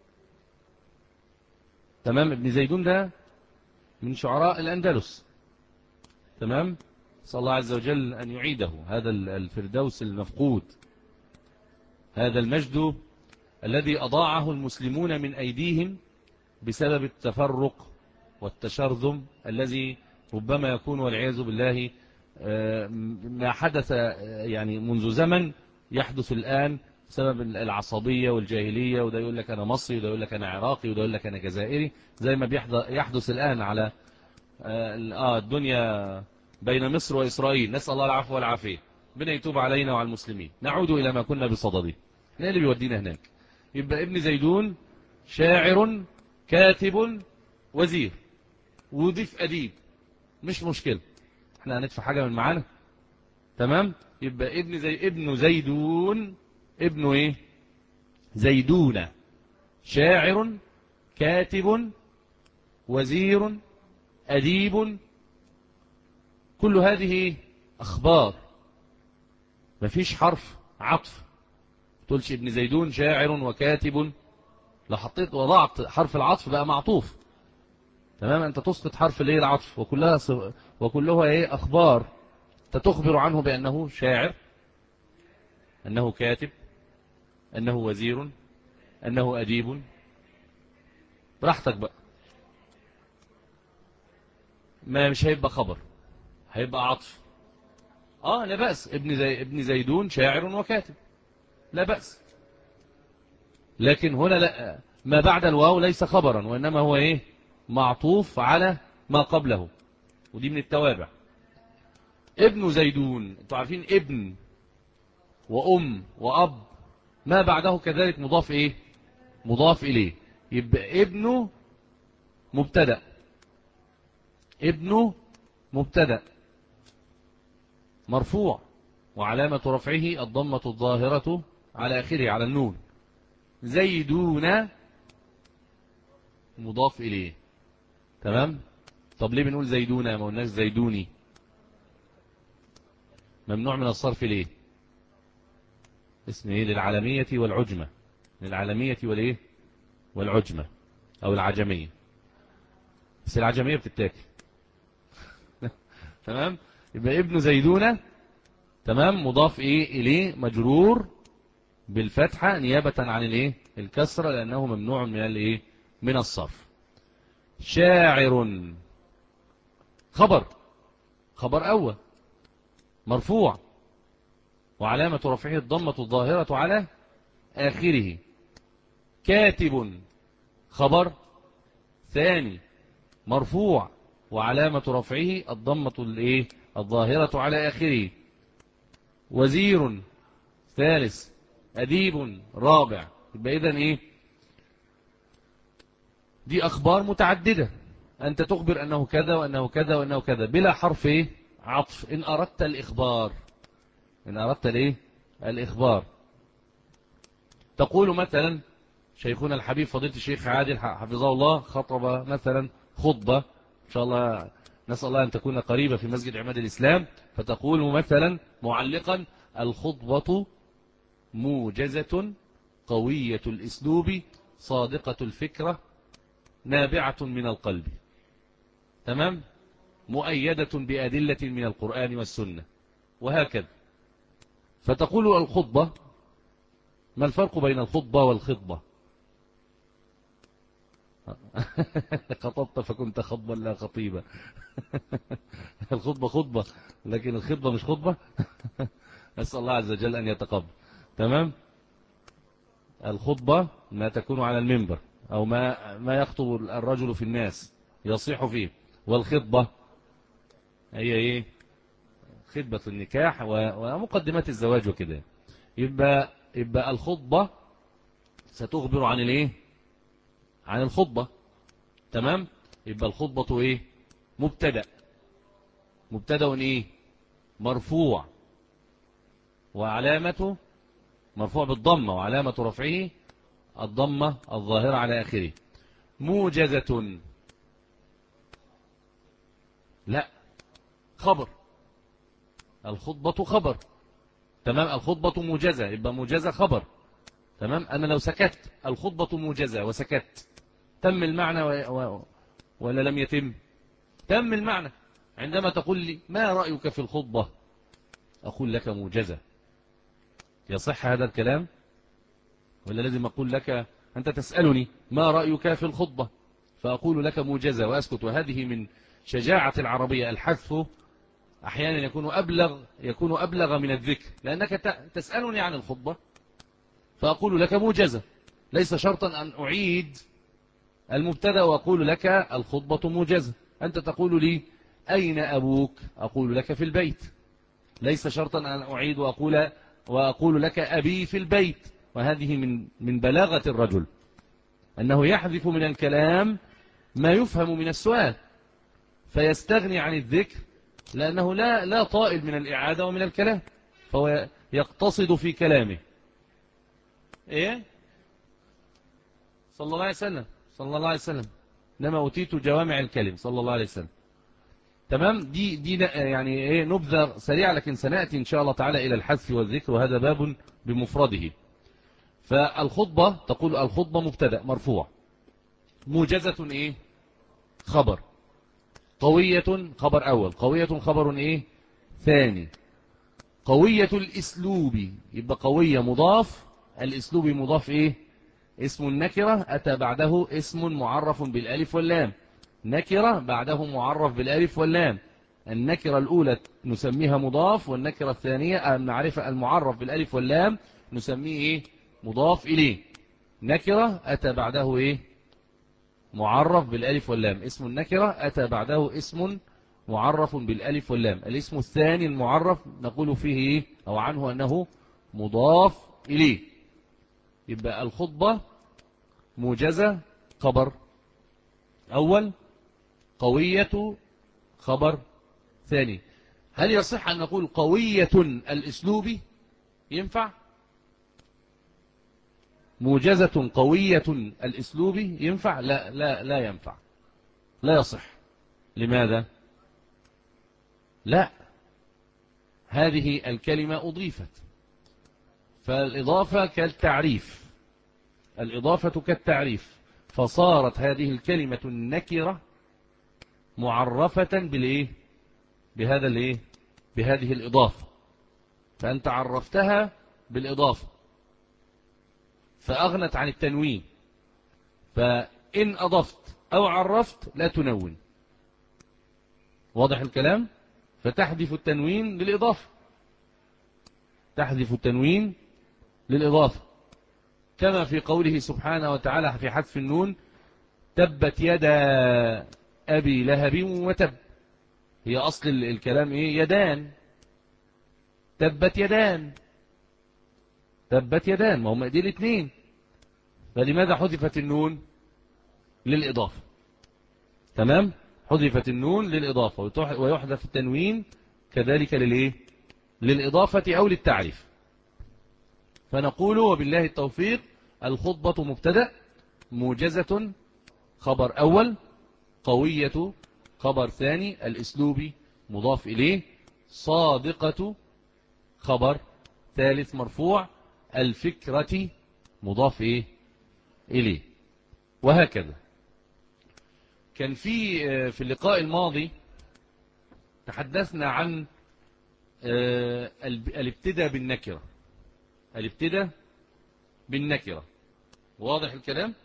B: تمام. ابن زيدون ده من شعراء الأندلس. تمام. صلى الله عز وجل أن يعيده هذا الفردوس المفقود، هذا المجد الذي أضاعه المسلمون من أيديهم بسبب التفرق والتشرذم الذي ربما يكون والعياذ بالله ما حدث يعني منذ زمن يحدث الآن بسبب العصبية والجاهلية، وده يقول لك أنا مصري، وده يقول لك أنا عراقي، وده يقول لك أنا جزائري، زي ما يحدث الآن على آه الدنيا بين مصر وإسرائيل. نسأل الله العفو والعافية، ربنا يتوب علينا وعلى المسلمين، نعود إلى ما كنا بصدده. ايه اللي بيودينا هناك؟ يبقى ابن زيدون شاعر كاتب وزير، وضيف أديب، مش مشكلة، احنا هندفع حاجة من معانا. تمام. يبقى ابن زي ابن زيدون، ابن ايه؟ زيدون شاعر كاتب وزير أديب، كل هذه أخبار، مفيش حرف عطف. تقولش ابن زيدون شاعر وكاتب، لو حطيت وضعت حرف العطف بقى معطوف. تمام. أنت تسقط حرف الايه العطف، وكلها صغ... وكلها ايه أخبار تخبر عنه بأنه شاعر، أنه كاتب، أنه وزير، أنه أديب، براحتك بقى. ما مش هيبقى خبر، هيبقى عطف. آه لا بأس، ابن زي ابن زيدون شاعر وكاتب، لا بأس. لكن هنا لا، ما بعد الواو ليس خبرا، وإنما هو إيه؟ معطوف على ما قبله، ودي من التوابع. ابن زيدون، انتوا عارفين ابن وأم وأب ما بعده كذلك مضاف إيه؟ مضاف إليه. يبقى ابنه مبتدأ، ابنه مبتدأ مرفوع، وعلامة رفعه الضمة الظاهرة على آخره على النون. زيدون مضاف إليه. تمام. طب ليه بنقول زيدون ما قلناش زيدوني؟ ممنوع من الصرف ليه؟ اسم ايه؟ للعالمية والعجمة، للعالمية والايه والعجمة او العجمية، بس العجمية بتتاكل. تمام. يبقى ابن زيدون تمام مضاف ايه اليه مجرور بالفتحة نيابة عن الايه الكسرة، لانه ممنوع من الايه من الصرف. شاعر خبر، خبر اول مرفوع، وعلامة رفعه الضمة الظاهرة على آخره. كاتب خبر ثاني مرفوع، وعلامة رفعه الضمة الايه الظاهرة على آخره. وزير ثالث، أديب رابع. يبقى إذن إيه؟ دي أخبار متعددة، أنت تخبر أنه كذا وأنه كذا وأنه كذا بلا حرف إيه؟ عطف. إن أردت الإخبار، إن أردت الإيه؟ الإخبار. تقول مثلا شيخنا الحبيب فضيلة الشيخ عادل حفظه الله خطب مثلا خطبة، إن شاء الله نسأل الله أن تكون قريبة في مسجد عماد الإسلام، فتقول مثلا معلقا: الخطبة موجزة قوية الأسلوب صادقة الفكرة نابعة من القلب، تمام، مؤيدة بأدلة من القرآن والسنة، وهكذا. فتقول الخطبة. ما الفرق بين الخطبة والخطبة؟ خطبت فكنت خطبا لا خطيبة. الخطبة خطبة لكن الخطبة مش خطبة. أسأل الله عز وجل أن يتقبل. تمام. الخطبة ما تكون على المنبر أو ما ما يخطب الرجل في الناس يصيح فيه، والخطبة هي إيه؟ خطبة النكاح ومقدمات الزواج وكده. يبقى يبقى الخطبة ستخبر عن الايه؟ عن الخطبة. تمام. يبقى الخطبة ايه؟ مبتدأ. مبتدأ ايه؟ مرفوع، وعلامته مرفوع بالضمة، وعلامة رفعه الضمة الظاهرة على آخره. موجزة لا، خبر. الخطبة خبر. تمام. الخطبة موجزة، يبقى موجزة خبر. تمام. أنا لو سكت الخطبة موجزة وسكت، تم المعنى و... و... ولا لم يتم؟ تم المعنى. عندما تقول لي ما رأيك في الخطبة، أقول لك موجزة. يصح هذا الكلام ولا لازم أقول لك؟ أنت تسألني ما رأيك في الخطبة فأقول لك موجزة وأسكت. وهذه من شجاعة العربية، الحذف أحيانا يكون أبلغ يكون أبلغ من الذكر، لأنك تسألني عن الخطبة فأقول لك موجزة، ليس شرطا أن أعيد المبتدأ وأقول لك الخطبة موجزة. أنت تقول لي أين أبوك، أقول لك في البيت، ليس شرطا أن أعيد وأقول وأقول لك أبي في البيت. وهذه من من بلاغة الرجل أنه يحذف من الكلام ما يفهم من السؤال، فيستغني عن الذكر لأنه لا لا طائل من الإعادة ومن الكلام، فهو يقتصد في كلامه. إيه؟ صلى الله عليه وسلم صلى الله عليه وسلم لما أوتيت جوامع الكلم صلى الله عليه وسلم. تمام. دي دي يعني ايه نبذة سريعة، لكن سنأتي إن شاء الله تعالى إلى الحذف والذكر، وهذا باب بمفرده. فالخطبة تقول الخطبة مبتدأ مرفوع، موجزة ايه؟ خبر. قوية خبر أول، قوية خبر ايه؟ ثاني. قوية الأسلوب، يبقى قوية مضاف، الأسلوب مضاف ايه؟ اسم النكرة أتى بعده اسم معرف بالألف واللام. نكرة بعده معرف بالألف واللام. النكرة الأولى نسميها مضاف، والنكرة الثانية المعرفة المعرف بالألف واللام نسميه إيه؟ مضاف إليه. نكرة أتى بعده إيه؟ معرف بالألف واللام. اسم النكرة أتى بعده اسم معرف بالألف واللام. الاسم الثاني المعرف نقول فيه إيه؟ أو عنه أنه مضاف إليه. يبقى الخطبة موجزة خبر أول، قوية خبر ثاني. هل يصح أن نقول قوية الأسلوب؟ ينفع؟ موجزة قوية الأسلوب ينفع؟ لا لا لا ينفع، لا يصح. لماذا؟ لا، هذه الكلمة أضيفت، فالإضافة كالتعريف، الإضافة كالتعريف، فصارت هذه الكلمة النكرة معرفة بالإيه؟ بهذا الإيه؟ بهذه الإضافة، فأنت عرفتها بالإضافة فأغنت عن التنوين. فإن أضفت أو عرفت لا تنون. واضح الكلام؟ فتحذف التنوين للإضافة، تحذف التنوين للإضافة، كما في قوله سبحانه وتعالى في حذف النون: تبت يدا أبي لهب وتب. هي أصل الكلام إيه؟ يدان، تبت يدان، تبت يدان، ما هم دي الاثنين. فلماذا حذفت النون؟ للإضافة. تمام، حذفت النون للإضافة، ويحذف التنوين كذلك للإيه؟ للإضافة أو للتعريف. فنقول وبالله التوفيق: الخطبة مبتدأ، موجزة خبر أول، قوية خبر ثاني، الأسلوبي مضاف إليه، صادقة خبر ثالث مرفوع، الفكرة مضاف إيه؟ إليه. وهكذا. كان في في اللقاء الماضي تحدثنا عن الابتداء بالنكرة، الابتداء بالنكرة، واضح الكلام؟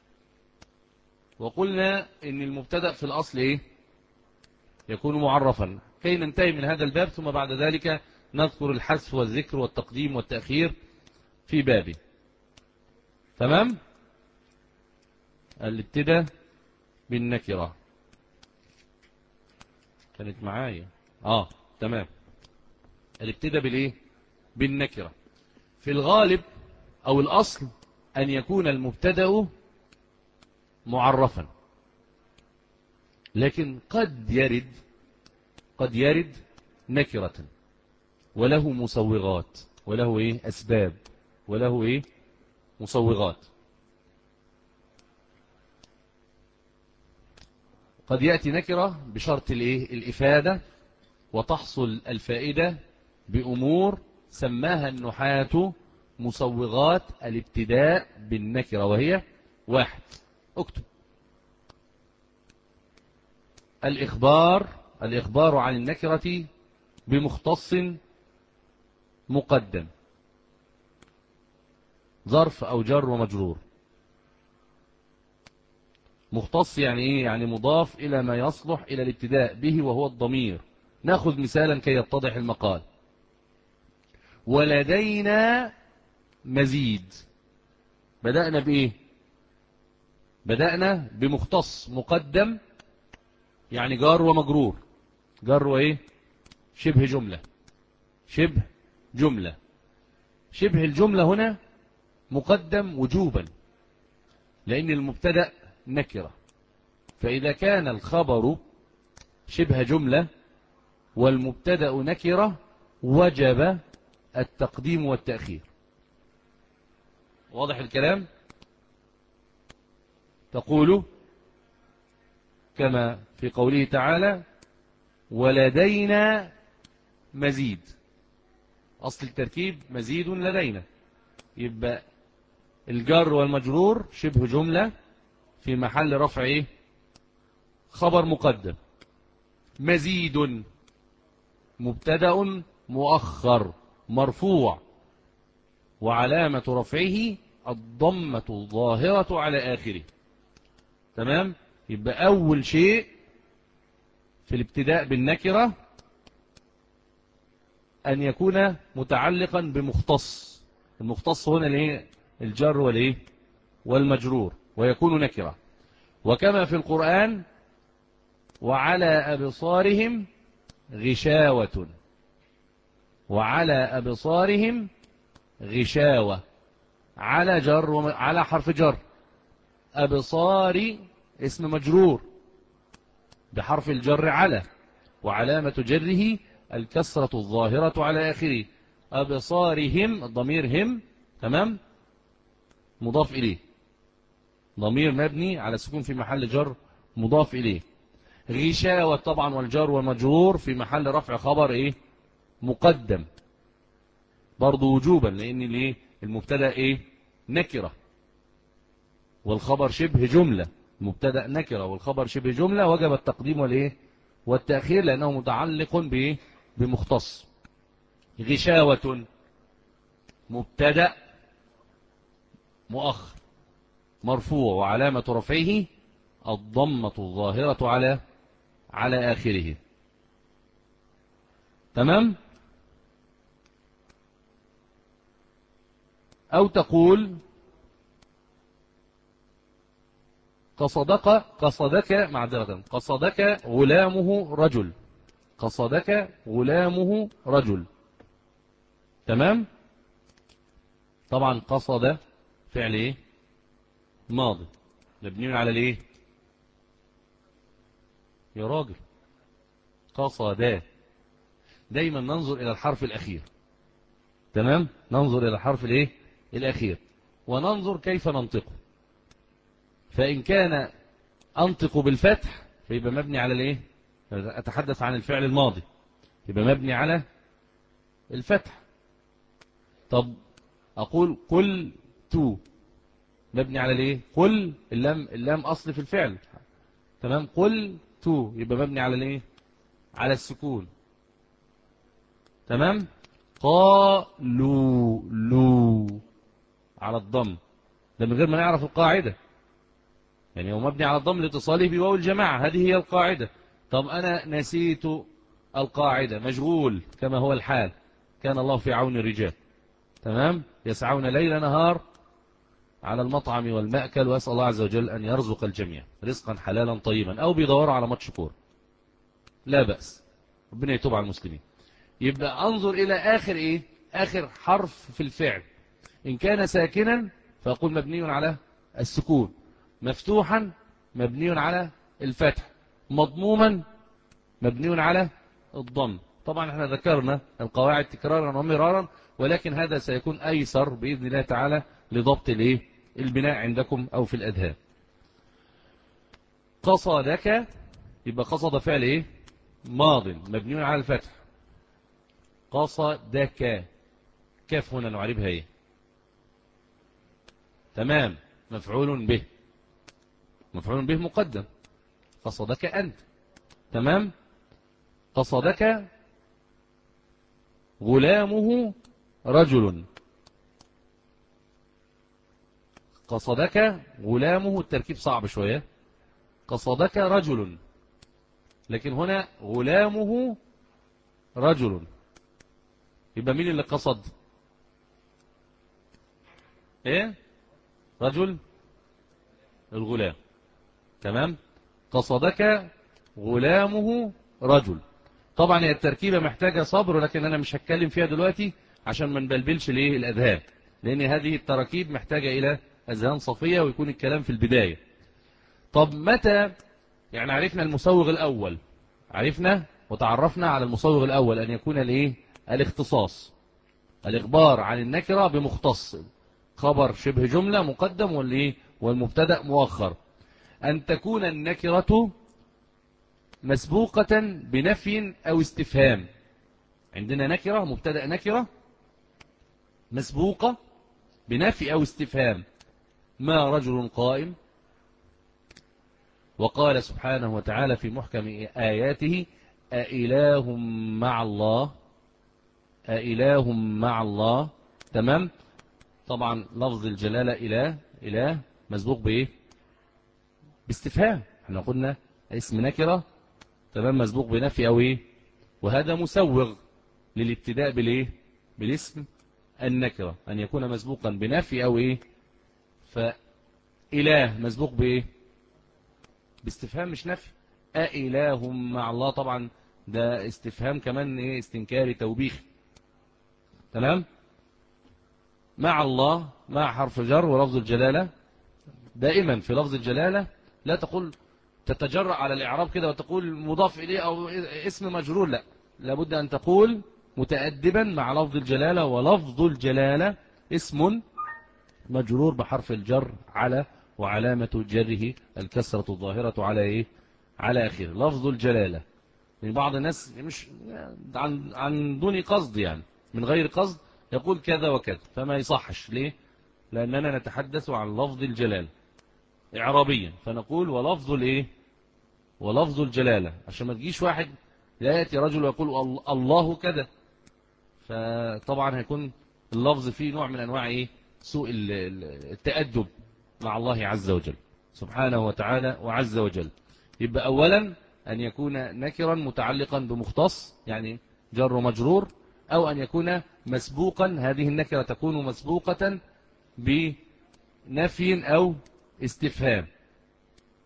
B: وقلنا ان المبتدأ في الأصل إيه؟ يكون معرفا، كي ننتهي من هذا الباب، ثم بعد ذلك نذكر الحذف والذكر والتقديم والتأخير في بابه. تمام؟ الابتداء بالنكرة كانت معايا. اه تمام. الابتداء بالايه؟ بالنكرة. في الغالب او الاصل ان يكون المبتدأ معرفا، لكن قد يرد قد يرد نكرة وله مسوغات، وله ايه؟ اسباب، وله ايه؟ مسوغات. قد يأتي نكرة بشرط الايه؟ الإفادة، وتحصل الفائدة بأمور سماها النحاة مسوغات الابتداء بالنكرة، وهي: واحد، اكتب: الإخبار الإخبار عن النكرة بمختص مقدم، ظرف أو جر ومجرور. مختص يعني إيه؟ يعني مضاف إلى ما يصلح إلى الابتداء به وهو الضمير. نأخذ مثالا كي يتضح المقال: ولدينا مزيد. بدأنا بإيه؟ بدأنا بمختص مقدم، يعني جار ومجرور. جار وإيه؟ شبه جملة، شبه جملة. شبه الجملة هنا مقدم وجوبا، لأن المبتدأ نكرة، فإذا كان الخبر شبه جملة والمبتدأ نكرة وجب التقديم والتأخير. واضح الكلام؟ تقول كما في قوله تعالى: ولدينا مزيد. أصل التركيب مزيد لدينا، يبقى الجر والمجرور شبه جملة في محل رفع إيه؟ خبر مقدم. مزيد مبتدأ مؤخر مرفوع، وعلامة رفعه الضمة الظاهرة على آخره. تمام؟ يبقى أول شيء في الابتداء بالنكرة أن يكون متعلقا بمختص. المختص هنا الايه؟ الجر والايه؟ والمجرور، ويكون نكرة. وكما في القرآن: وعلى أبصارهم غشاوة، وعلى أبصارهم غشاوة، على جر وم... على حرف جر، أبصاري اسم مجرور بحرف الجر على، وعلامة جره الكسرة الظاهرة على آخره. أبصارهم الضمير هم، تمام، مضاف إليه، ضمير مبني على السكون في محل جر مضاف إليه. غشاوة طبعا والجر والمجرور في محل رفع خبر إيه؟ مقدم، برضو وجوبا، لأن الايه؟ المبتدا إيه؟ نكرة، والخبر شبه جملة. المبتدا نكرة والخبر شبه جملة، وجب التقديم والإيه؟ والتأخير، لأنه متعلق بإيه؟ بمختص. غشاوة مبتدا مؤخر مرفوع، وعلامة رفعه الضمة الظاهرة على على آخره. تمام؟ أو تقول: قصدك قصدك معذرة قصدك غلامه رجل، قصدك غلامه رجل. تمام. طبعا قصد فعل ايه؟ ماضي مبني على الايه يا راجل؟ قصد. دايما ننظر الى الحرف الاخير. تمام، ننظر الى الحرف الايه الاخير وننظر كيف ننطقه. فان كان انطق بالفتح فيبقى مبني على الايه؟ اتحدث عن الفعل الماضي، يبقى مبني على الفتح. طب اقول قل تو، مبني على الايه؟ قل، اللام اللام اصل في الفعل. تمام، قل تو يبقى مبني على الايه؟ على السكون. تمام. قالوا لو على الضم، ده من غير ما نعرف القاعدة، يعني هو مبني على الضم لاتصاله بواو الجماعة، هذه هي القاعدة. طب أنا نسيت القاعدة، مشغول كما هو الحال، كان الله في عون الرجال. تمام، يسعون ليل نهار على المطعم والمأكل، وأسأل الله عز وجل أن يرزق الجميع رزقا حلالا طيبا، أو بيدوروا على ماتش كورة، لا بأس، ربنا يتوب على المسلمين. يبقى أنظر إلى آخر إيه؟ آخر حرف في الفعل. إن كان ساكنا فأقول مبني على السكون، مفتوحا مبني على الفتح، مضموما مبني على الضم. طبعا احنا ذكرنا القواعد تكرارا ومرارا، ولكن هذا سيكون أيسر بإذن الله تعالى لضبط الايه البناء عندكم أو في الأذهان. قصدك، يبقى قصد فعل ايه؟ ماض مبني على الفتح. قصدك، كيف هنا نعربها ايه؟ تمام، مفعول به، مفعول به مقدم، قصدك أنت. تمام. قصدك غلامه رجل، قصدك غلامه، التركيب صعب شوية، قصدك رجل، لكن هنا غلامه رجل، يبقى مين اللي قصد؟ ايه؟ رجل، الغلام. تمام. قصدك غلامه رجل. طبعا هي التركيبة محتاجة صبر، لكن انا مش هتكلم فيها دلوقتي عشان ما نبلبلش ليه الاذهان، لان هذه التراكيب محتاجة الى اذهان صفية، ويكون الكلام في البداية. طب متى يعني عرفنا المسوغ الاول، عرفنا وتعرفنا على المسوغ الاول ان يكون الايه؟ الاختصاص، الاخبار عن النكرة بمختص، خبر شبه جملة مقدم والايه والمبتدأ مؤخر. ان تكون النكرة مسبوقة بنفي او استفهام. عندنا نكرة، مبتدأ نكرة مسبوقة بنفي او استفهام. ما رجل قائم، وقال سبحانه وتعالى في محكم آياته أإله مع الله، أإله مع الله. تمام. طبعا لفظ الجلالة إله، إله مسبوق بإيه؟ باستفهام. احنا قلنا اسم نكرة، تمام، مسبوق بنفي أو إيه، وهذا مسوغ للابتداء بالإيه؟ بالاسم النكرة، أن يكون مسبوقا بنفي أو إيه. فإله مسبوق بإيه؟ باستفهام مش نفي. أإله مع الله، طبعا ده استفهام كمان إيه؟ استنكاري توبيخي. تمام. مع الله، مع حرف جر ولفظ الجلالة. دائما في لفظ الجلالة لا تقول تتجرأ على الإعراب كده وتقول مضاف إليه أو اسم مجرور، لا، لابد أن تقول متأدبا مع لفظ الجلالة، ولفظ الجلالة اسم مجرور بحرف الجر على، وعلامة جره الكسرة الظاهرة على إيه؟ على آخر لفظ الجلالة. يعني بعض الناس مش عن عن دون قصد، يعني من غير قصد يقول كذا وكذا، فما يصحش. ليه؟ لأننا نتحدث عن لفظ الجلالة إعرابيا، فنقول ولفظ الإيه؟ ولفظ الجلالة، عشان ما تجيش واحد لا يأتي رجل ويقول الله كذا، فطبعا هيكون اللفظ فيه نوع من أنواع إيه؟ سوء التأدب مع الله عز وجل سبحانه وتعالى وعز وجل. يبقى أولا أن يكون نكرا متعلقا بمختص، يعني جر مجرور، أو أن يكون مسبوقا، هذه النكرة تكون مسبوقة بنفي أو استفهام.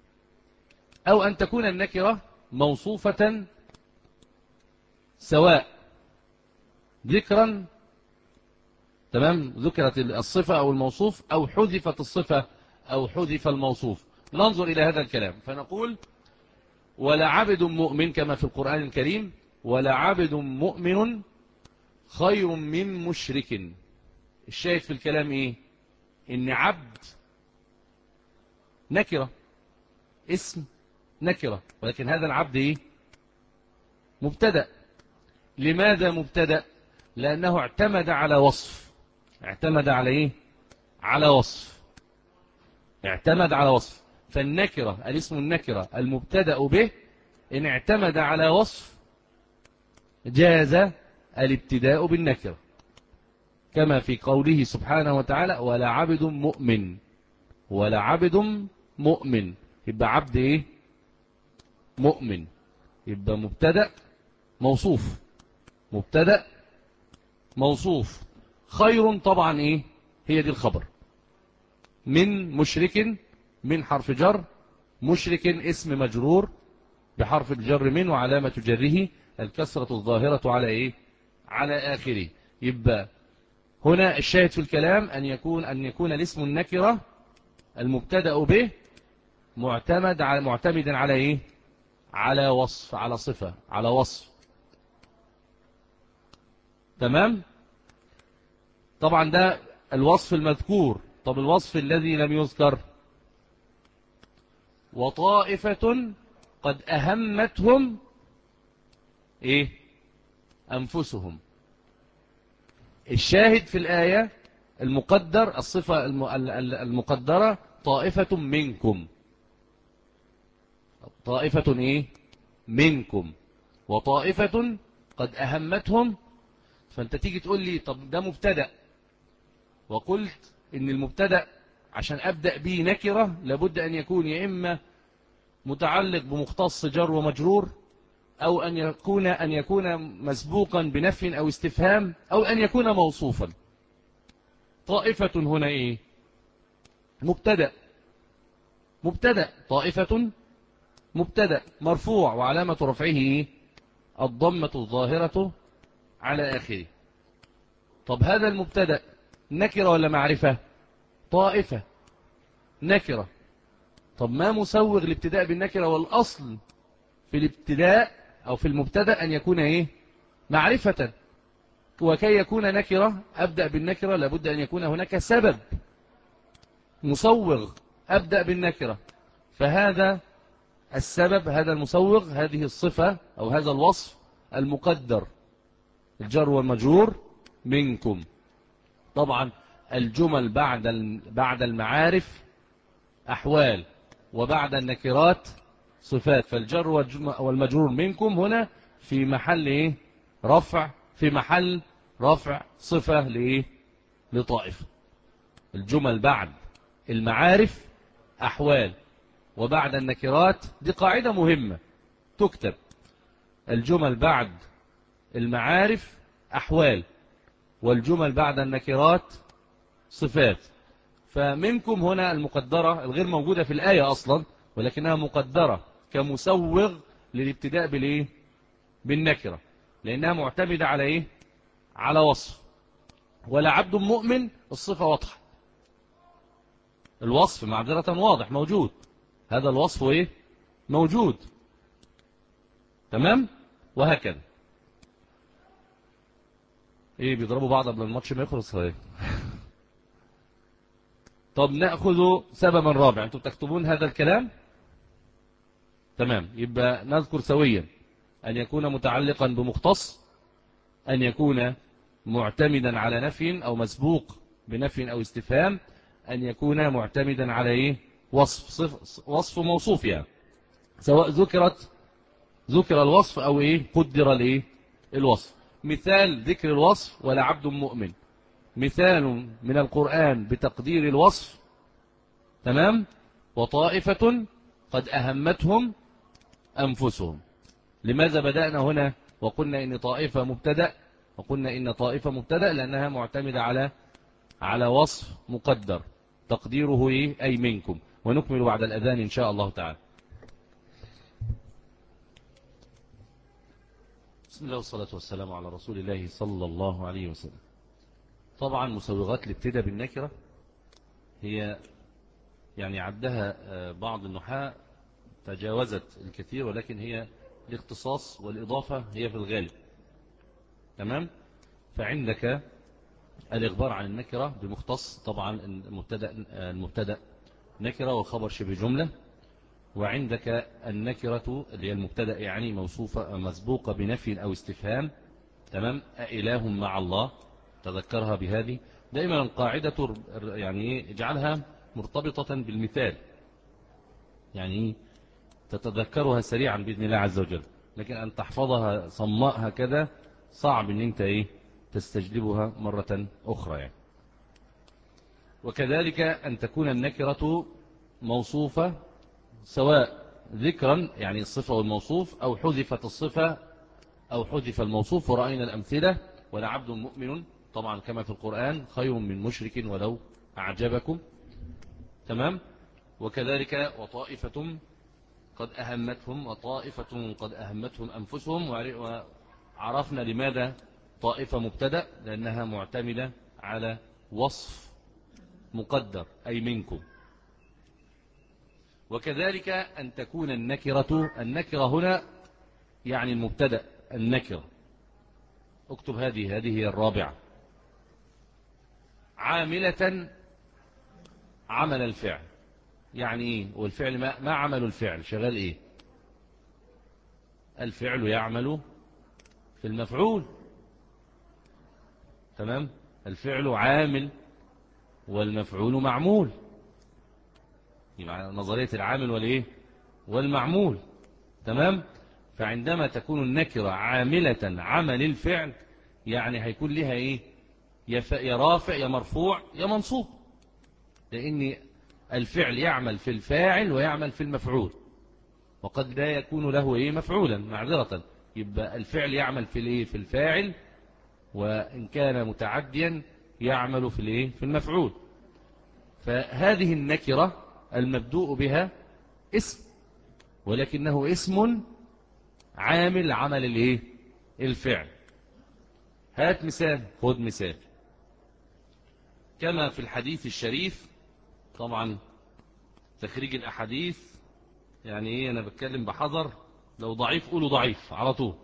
B: أو أن تكون النكرة موصوفة سواء ذكرا، تمام، ذكرت الصفة أو الموصوف، أو حذفت الصفة أو حذف الموصوف. ننظر إلى هذا الكلام فنقول ولعبد مؤمن كما في القرآن الكريم، ولعبد مؤمن خير من مشرك. الشاهد في الكلام إيه؟ إن عبد نكرة، اسم نكرة، ولكن هذا العبد إيه؟ مبتدأ. لماذا مبتدأ؟ لأنه اعتمد على وصف. اعتمد على إيه؟ على وصف. اعتمد على وصف. فالنكرة، الاسم النكرة المبتدأ به إن اعتمد على وصف جاز الابتداء بالنكرة، كما في قوله سبحانه وتعالى ولعبد مؤمن. ولعبد مؤمن، يبقى عبد إيه؟ مؤمن، يبقى مبتدأ موصوف. مبتدأ موصوف. خير طبعا إيه؟ هي دي الخبر. من مشرك، من حرف جر، مشرك اسم مجرور بحرف الجر من، وعلامة جره الكسرة الظاهرة على إيه؟ على آخره. يبقى هنا الشاهد في الكلام أن يكون أن يكون الاسم النكرة المبتدأ به معتمد على معتمدا على إيه؟ على وصف، على صفة، على وصف. تمام؟ طبعا ده الوصف المذكور. طب الوصف الذي لم يذكر؟ وطائفة قد أهمتهم إيه؟ أنفسهم. الشاهد في الآية المقدر، الصفة المقدرة طائفة منكم. طائفة إيه؟ منكم. وطائفة قد أهمتهم. فأنت تيجي تقول لي طب ده مبتدأ، وقلت إن المبتدأ عشان أبدأ به نكرة لابد أن يكون يا إما متعلق بمختص جر ومجرور، أو أن يكون أن يكون مسبوقا بنفي أو استفهام، أو أن يكون موصوفا. طائفة هنا إيه؟ مبتدأ. مبتدأ. طائفة مبتدأ مرفوع، وعلامة رفعه إيه؟ الضمة الظاهرة على آخره. طب هذا المبتدأ نكرة ولا معرفة؟ طائفة نكرة. طب ما مسوغ الابتداء بالنكرة؟ والأصل في الابتداء أو في المبتدأ أن يكون إيه؟ معرفة. وكي يكون نكرة أبدأ بالنكرة لابد أن يكون هناك سبب مسوغ أبدأ بالنكرة. فهذا السبب، هذا المسوغ، هذه الصفة أو هذا الوصف المقدر، الجر والمجرور منكم. طبعا الجمل بعد بعد المعارف أحوال، وبعد النكرات صفات. فالجر والمجرور منكم هنا في محل إيه؟ رفع، في محل رفع صفة لإيه؟ لطائفة. الجمل بعد المعارف أحوال، وبعد النكرات، دي قاعدة مهمة تكتب. الجمل بعد المعارف أحوال، والجمل بعد النكرات صفات. فمنكم هنا المقدرة الغير موجودة في الآية أصلا، ولكنها مقدرة كمسوغ للابتداء بالإيه؟ بالنكرة، لأنها معتمدة على إيه؟ على وصف. ولا عبد مؤمن الصفة واضحة، الوصف معذرة واضح موجود، هذا الوصف إيه؟ موجود. تمام؟ وهكذا. إيه بيضربوا بعض قبل الماتش ما يخلص إيه؟ طب نأخذ سببا رابع. أنتم تكتبون هذا الكلام؟ تمام. يبقى نذكر سويا أن يكون متعلقا بمختص، أن يكون معتمدا على نفي أو مسبوق بنفي أو استفهام، أن يكون معتمدا على إيه؟ وصف، صف وصف موصوف يعني، سواء ذكرت ذكر الوصف أو إيه؟ قدر الإيه؟ الوصف. مثال ذكر الوصف ولا عبد مؤمن مثال من القرآن بتقدير الوصف. تمام. وطائفة قد أهمتهم أنفسهم. لماذا بدأنا هنا وقلنا إن طائفة مبتدأ؟ وقلنا إن طائفة مبتدأ لأنها معتمدة على على وصف مقدر تقديره إيه؟ أي منكم. ونكمل بعد الأذان إن شاء الله تعالى. بسم الله والصلاة والسلام على رسول الله صلى الله عليه وسلم. طبعا مسوغات الابتداء بالنكرة هي يعني عدها بعض النحاة تجاوزت الكثير، ولكن هي الاختصاص والإضافة هي في الغالب. تمام. فعندك الإخبار عن النكرة بمختص، طبعا المبتدأ المبتدأ نكرة وخبر شبه جملة. وعندك النكرة اللي هي المبتدأ يعني موصوفة مسبوقة بنفي أو استفهام. تمام. أإله مع الله، تذكرها بهذه دائما القاعدة، يعني اجعلها مرتبطة بالمثال، يعني تتذكرها سريعا بإذن الله عز وجل. لكن أن تحفظها صماء هكذا صعب أن أنت إيه تستجلبها مرة أخرى يعني. وكذلك أن تكون النكرة موصوفة سواء ذكرا يعني الصفة والموصوف، أو حذفت الصفة أو حذف الموصوف، ورأينا الأمثلة. ولعبد مؤمن طبعا كما في القرآن خير من مشرك ولو أعجبكم. تمام. وكذلك وطائفة قد أهمتهم وطائفة قد أهمتهم أنفسهم. وعرفنا لماذا طائفة مبتدأ، لأنها معتمدة على وصف مقدر أي منكم. وكذلك أن تكون النكرة النكرة هنا يعني المبتدأ النكرة. اكتب هذه هذه هي الرابعة. عاملة عمل الفعل، يعني ايه؟ والفعل ما, ما عمل الفعل شغال ايه؟ الفعل يعمل في المفعول. تمام. الفعل عامل والمفعول معمول، يعني نظرية العامل والايه والمعمول. تمام. فعندما تكون النكرة عاملة عمل الفعل يعني هيكون لها ايه؟ يا رافع يا مرفوع يا منصوب، لان الفعل يعمل في الفاعل ويعمل في المفعول، وقد لا يكون له ايه مفعولا معذرة. يبقى الفعل يعمل في الايه في الفاعل، وان كان متعديا يعمل في الايه في المفعول. فهذه النكرة المبدوء بها اسم، ولكنه اسم عامل عمل الايه الفعل. هات مثال، خذ مثال كما في الحديث الشريف. طبعا تخريج الأحاديث يعني ايه، انا بتكلم بحذر، لو ضعيف قولوا ضعيف على طول.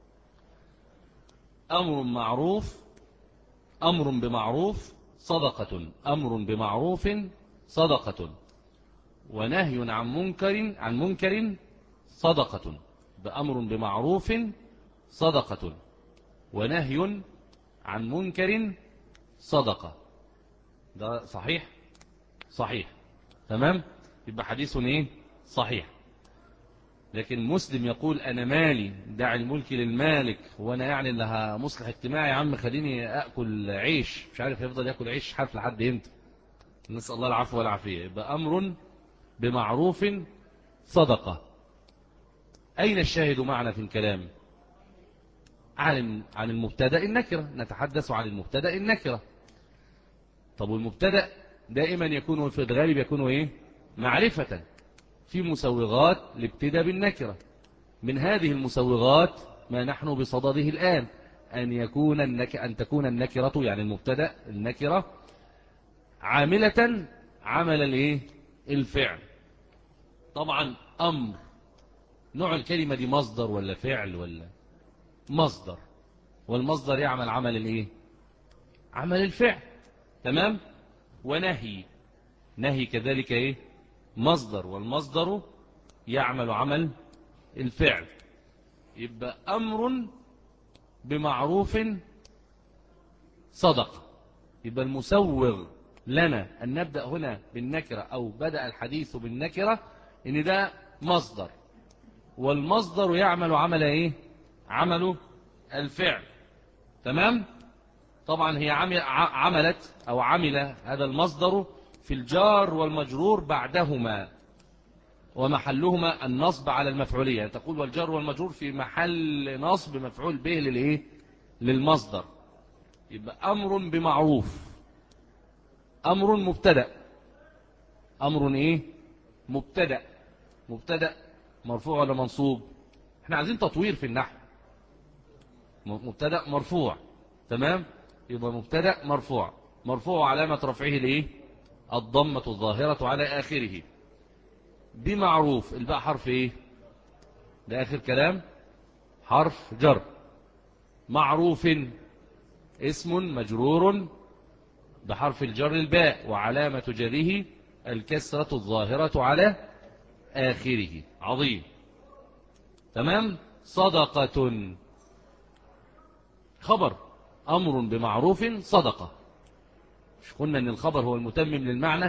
B: امر معروف امر بمعروف صدقة، امر بمعروف صدقة، ونهي عن منكر عن منكر صدقة. بأمر بمعروف صدقة، ونهي عن منكر صدقة. ده صحيح صحيح. تمام. يبقى حديث ايه صحيح. لكن مسلم يقول انا مالي دع الملك للمالك، وانا يعني اللي مصلح اجتماعي يا عم خليني اكل عيش، مش عارف يفضل ياكل عيش حاف لحد امتى. نسال الله العفو والعافيه. يبقى امر بمعروف صدقه. اين الشاهد معنا في الكلام؟ عن عن المبتدا النكره، نتحدث عن المبتدا النكره. طب والمبتدا دائما يكون في الغالب يكون ايه معرفة. في مسوغات لابتداء بالنكرة، من هذه المسوغات ما نحن بصدده الآن، أن يكون النك... أن تكون النكرة يعني المبتدا النكرة عاملة عمل الايه الفعل. طبعا أمر نوع الكلمة دي مصدر ولا فعل ولا مصدر، والمصدر يعمل عمل الايه عمل الفعل. تمام. ونهي نهي كذلك ايه مصدر، والمصدر يعمل عمل الفعل. يبقى أمر بمعروف صدقة. يبقى المسوغ لنا أن نبدأ هنا بالنكرة، أو بدأ الحديث بالنكرة، إن ده مصدر، والمصدر يعمل عمل إيه عمله الفعل. تمام. طبعا هي عملت أو عمل هذا المصدر في الجار والمجرور بعدهما، ومحلهما النصب على المفعولية. تقول والجار والمجرور في محل نصب مفعول به للإيه للمصدر. يبقى أمر بمعروف، أمر مبتدأ، أمر إيه مبتدأ مبتدأ مرفوع ولا منصوب؟ احنا عايزين تطوير في النحو. مبتدأ مرفوع. تمام، يبقى مبتدأ مرفوع، مرفوع علامة رفعه لإيه؟ الضمة الظاهرة على آخره. بمعروف، الباء حرف إيه؟ ده آخر كلام، حرف جر. معروف اسم مجرور بحرف الجر الباء، وعلامة جره الكسرة الظاهرة على آخره. عظيم. تمام. صدقة خبر، أمر بمعروف صدقة. مش قلنا أن الخبر هو المتمم للمعنى؟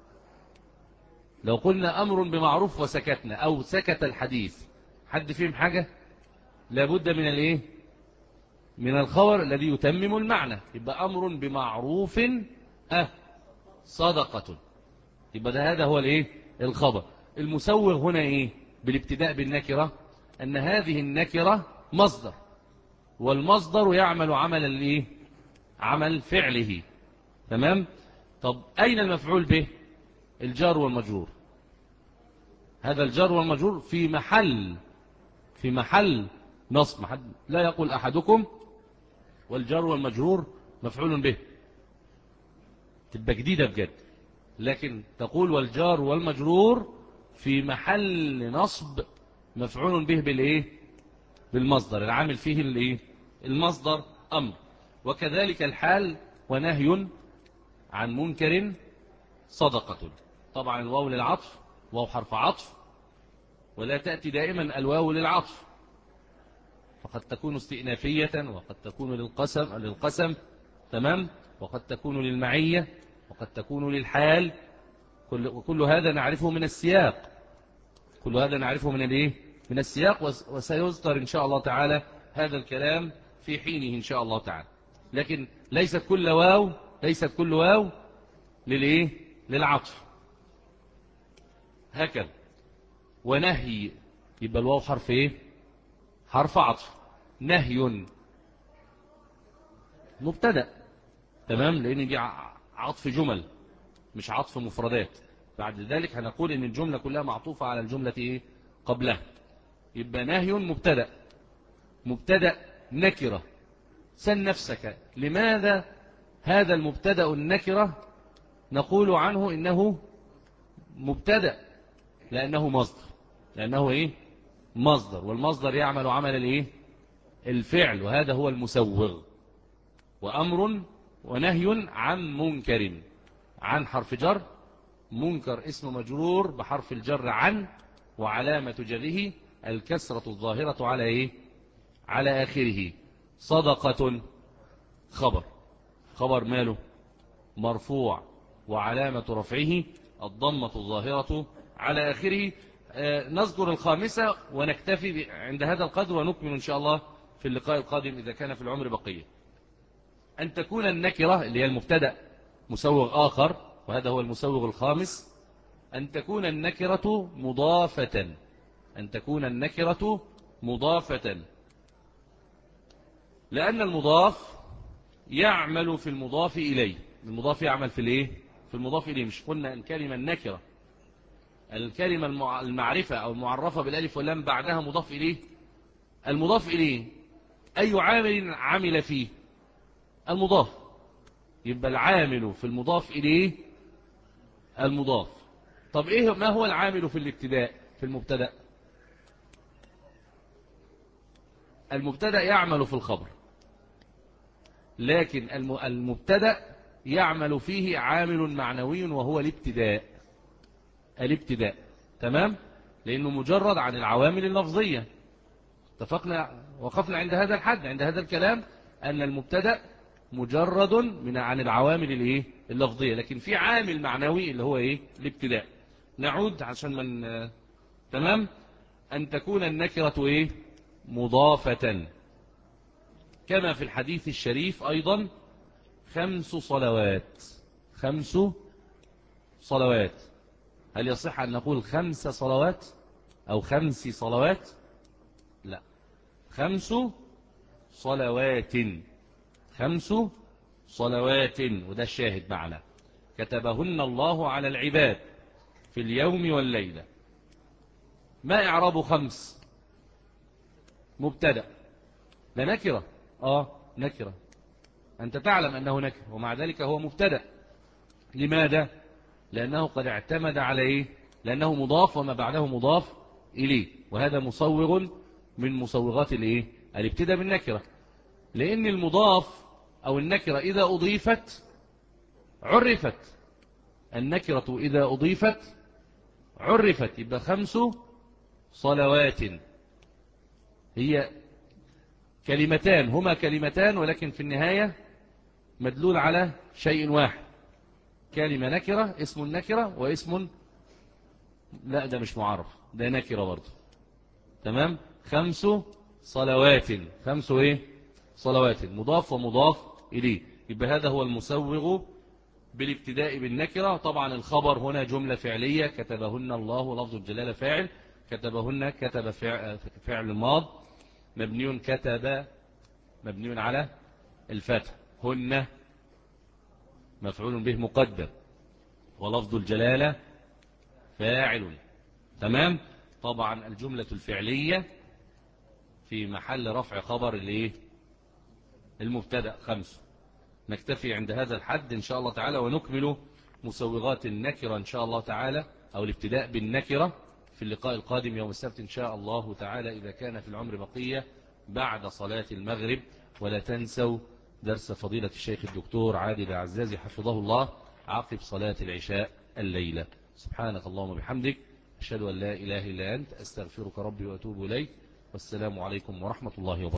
B: لو قلنا أمر بمعروف وسكتنا أو سكت الحديث، حد فيهم حاجة؟ لابد من الإيه؟ من الخبر الذي يتمم المعنى. يبقى أمر بمعروف أه صدقة، يبقى ده هذا هو الإيه؟ الخبر. المسوغ هنا إيه؟ بالابتداء بالنكرة، أن هذه النكرة مصدر، والمصدر يعمل عمل الإيه؟ عمل فعله. تمام. طب أين المفعول به؟ الجار والمجرور. هذا الجار والمجرور في محل في محل نصب. لا يقول أحدكم والجار والمجرور مفعول به، تبقى جديدة بجد، لكن تقول والجار والمجرور في محل نصب مفعول به بالإيه؟ بالمصدر، العامل فيه الإيه؟ المصدر أمر. وكذلك الحال ونهي عن منكر صدقة. طبعا الواو للعطف، واو حرف عطف، ولا تأتي دائما الواو للعطف، فقد تكون استئنافية، وقد تكون للقسم للقسم تمام، وقد تكون للمعية، وقد تكون للحال. كل وكل هذا نعرفه من السياق، كل هذا نعرفه من الايه؟ من السياق، وسيذكر ان شاء الله تعالى هذا الكلام في حينه ان شاء الله تعالى. لكن ليست كل واو ليست كل واو للايه؟ للعطف. هكذا. ونهي، يبقى الواو حرف ايه؟ حرف عطف. نهي مبتدأ، تمام، لان دي عطف جمل مش عطف مفردات. بعد ذلك هنقول ان الجملة كلها معطوفة على الجملة ايه؟ قبلها. يبقى نهي مبتدأ، مبتدأ نكرة. سل نفسك، لماذا هذا المبتدأ النكرة نقول عنه انه مبتدأ؟ لانه مصدر، لانه ايه؟ مصدر، والمصدر يعمل عمل الايه؟ الفعل، وهذا هو المسوغ. وأمر ونهي عن منكر، عن حرف جر، منكر اسم مجرور بحرف الجر عن، وعلامة جره الكسرة الظاهرة على ايه؟ على آخره. صدقة خبر، خبر ماله؟ مرفوع، وعلامة رفعه الضمة الظاهرة على آخره. آه نذكر الخامسة ونكتفي عند هذا القدر، ونكمل إن شاء الله في اللقاء القادم إذا كان في العمر بقية. أن تكون النكرة اللي هي المبتدأ مسوغ آخر، وهذا هو المسوغ الخامس. أن تكون النكرة مضافة، أن تكون النكرة مضافة، لأن المضاف يعمل في المضاف إليه. المضاف يعمل في الايه؟ في المضاف إليه. مش قلنا أن كلمة النكرة، الكلمة المعرفة أو المعرفة بالالف واللام بعدها مضاف إليه؟ المضاف إليه أي عامل عمل فيه؟ المضاف. يبقى العامل في المضاف إليه المضاف. طب إيه ما هو العامل في الابتداء في المبتدأ؟ المبتدأ يعمل في الخبر، لكن المبتدأ يعمل فيه عامل معنوي وهو الابتداء. الابتداء تمام، لأنه مجرد عن العوامل اللفظية. اتفقنا، وقفنا عند هذا الحد، عند هذا الكلام، أن المبتدأ مجرد من عن العوامل الايه؟ اللفظية، لكن في عامل معنوي اللي هو ايه؟ الابتداء. نعود عشان من تمام. أن تكون النكرة ايه؟ مضافة، كما في الحديث الشريف أيضا: خمس صلوات. خمس صلوات. هل يصح أن نقول خمس صلوات أو خمس صلوات؟ لا، خمس صلوات، خمس صلوات، وده الشاهد معنا: كتبهن الله على العباد في اليوم والليلة. ما إعراب خمس؟ مبتدأ، لا نكرة، آه نكرة، أنت تعلم أنه نكرة، ومع ذلك هو مبتدأ. لماذا؟ لأنه قد اعتمد على إيه؟ لأنه مضاف وما بعده مضاف إليه، وهذا مصوغ من مصوغات الإيه؟ الابتداء بالنكرة. لأن المضاف أو النكرة إذا أضيفت عرفت، النكرة إذا أضيفت عرفت. يبقى خمس صلوات هي كلمتان، هما كلمتان ولكن في النهاية مدلول على شيء واحد، كلمة نكرة اسم النكرة واسم، لا ده مش معرف، ده نكرة برضه. تمام. خمس صلوات، خمس ايه صلوات، مضاف ومضاف إليه. يبقى هذا هو المسوغ بالابتداء بالنكرة. طبعا الخبر هنا جملة فعلية، كتبهن الله لفظ الجلالة فاعل، كتبهن كتب فعل ماض مبني، كتب مبني على الفتح، هن مفعول به مقدم، ولفظ الجلالة فاعل. تمام. طبعا الجملة الفعلية في محل رفع خبر الايه المبتدأ خمس. نكتفي عند هذا الحد إن شاء الله تعالى، ونكمل مسوغات النكرة إن شاء الله تعالى، أو الابتداء بالنكرة في اللقاء القادم يوم السبت إن شاء الله تعالى، إذا كان في العمر بقية بعد صلاة المغرب. ولا تنسوا درس فضيلة الشيخ الدكتور عادل عزازي حفظه الله عقب صلاة العشاء الليلة. سبحانك اللهم وبحمدك، أشهد أن لا إله إلا أنت، أستغفرك ربي وأتوب إليك، والسلام عليكم ورحمة الله وبركاته.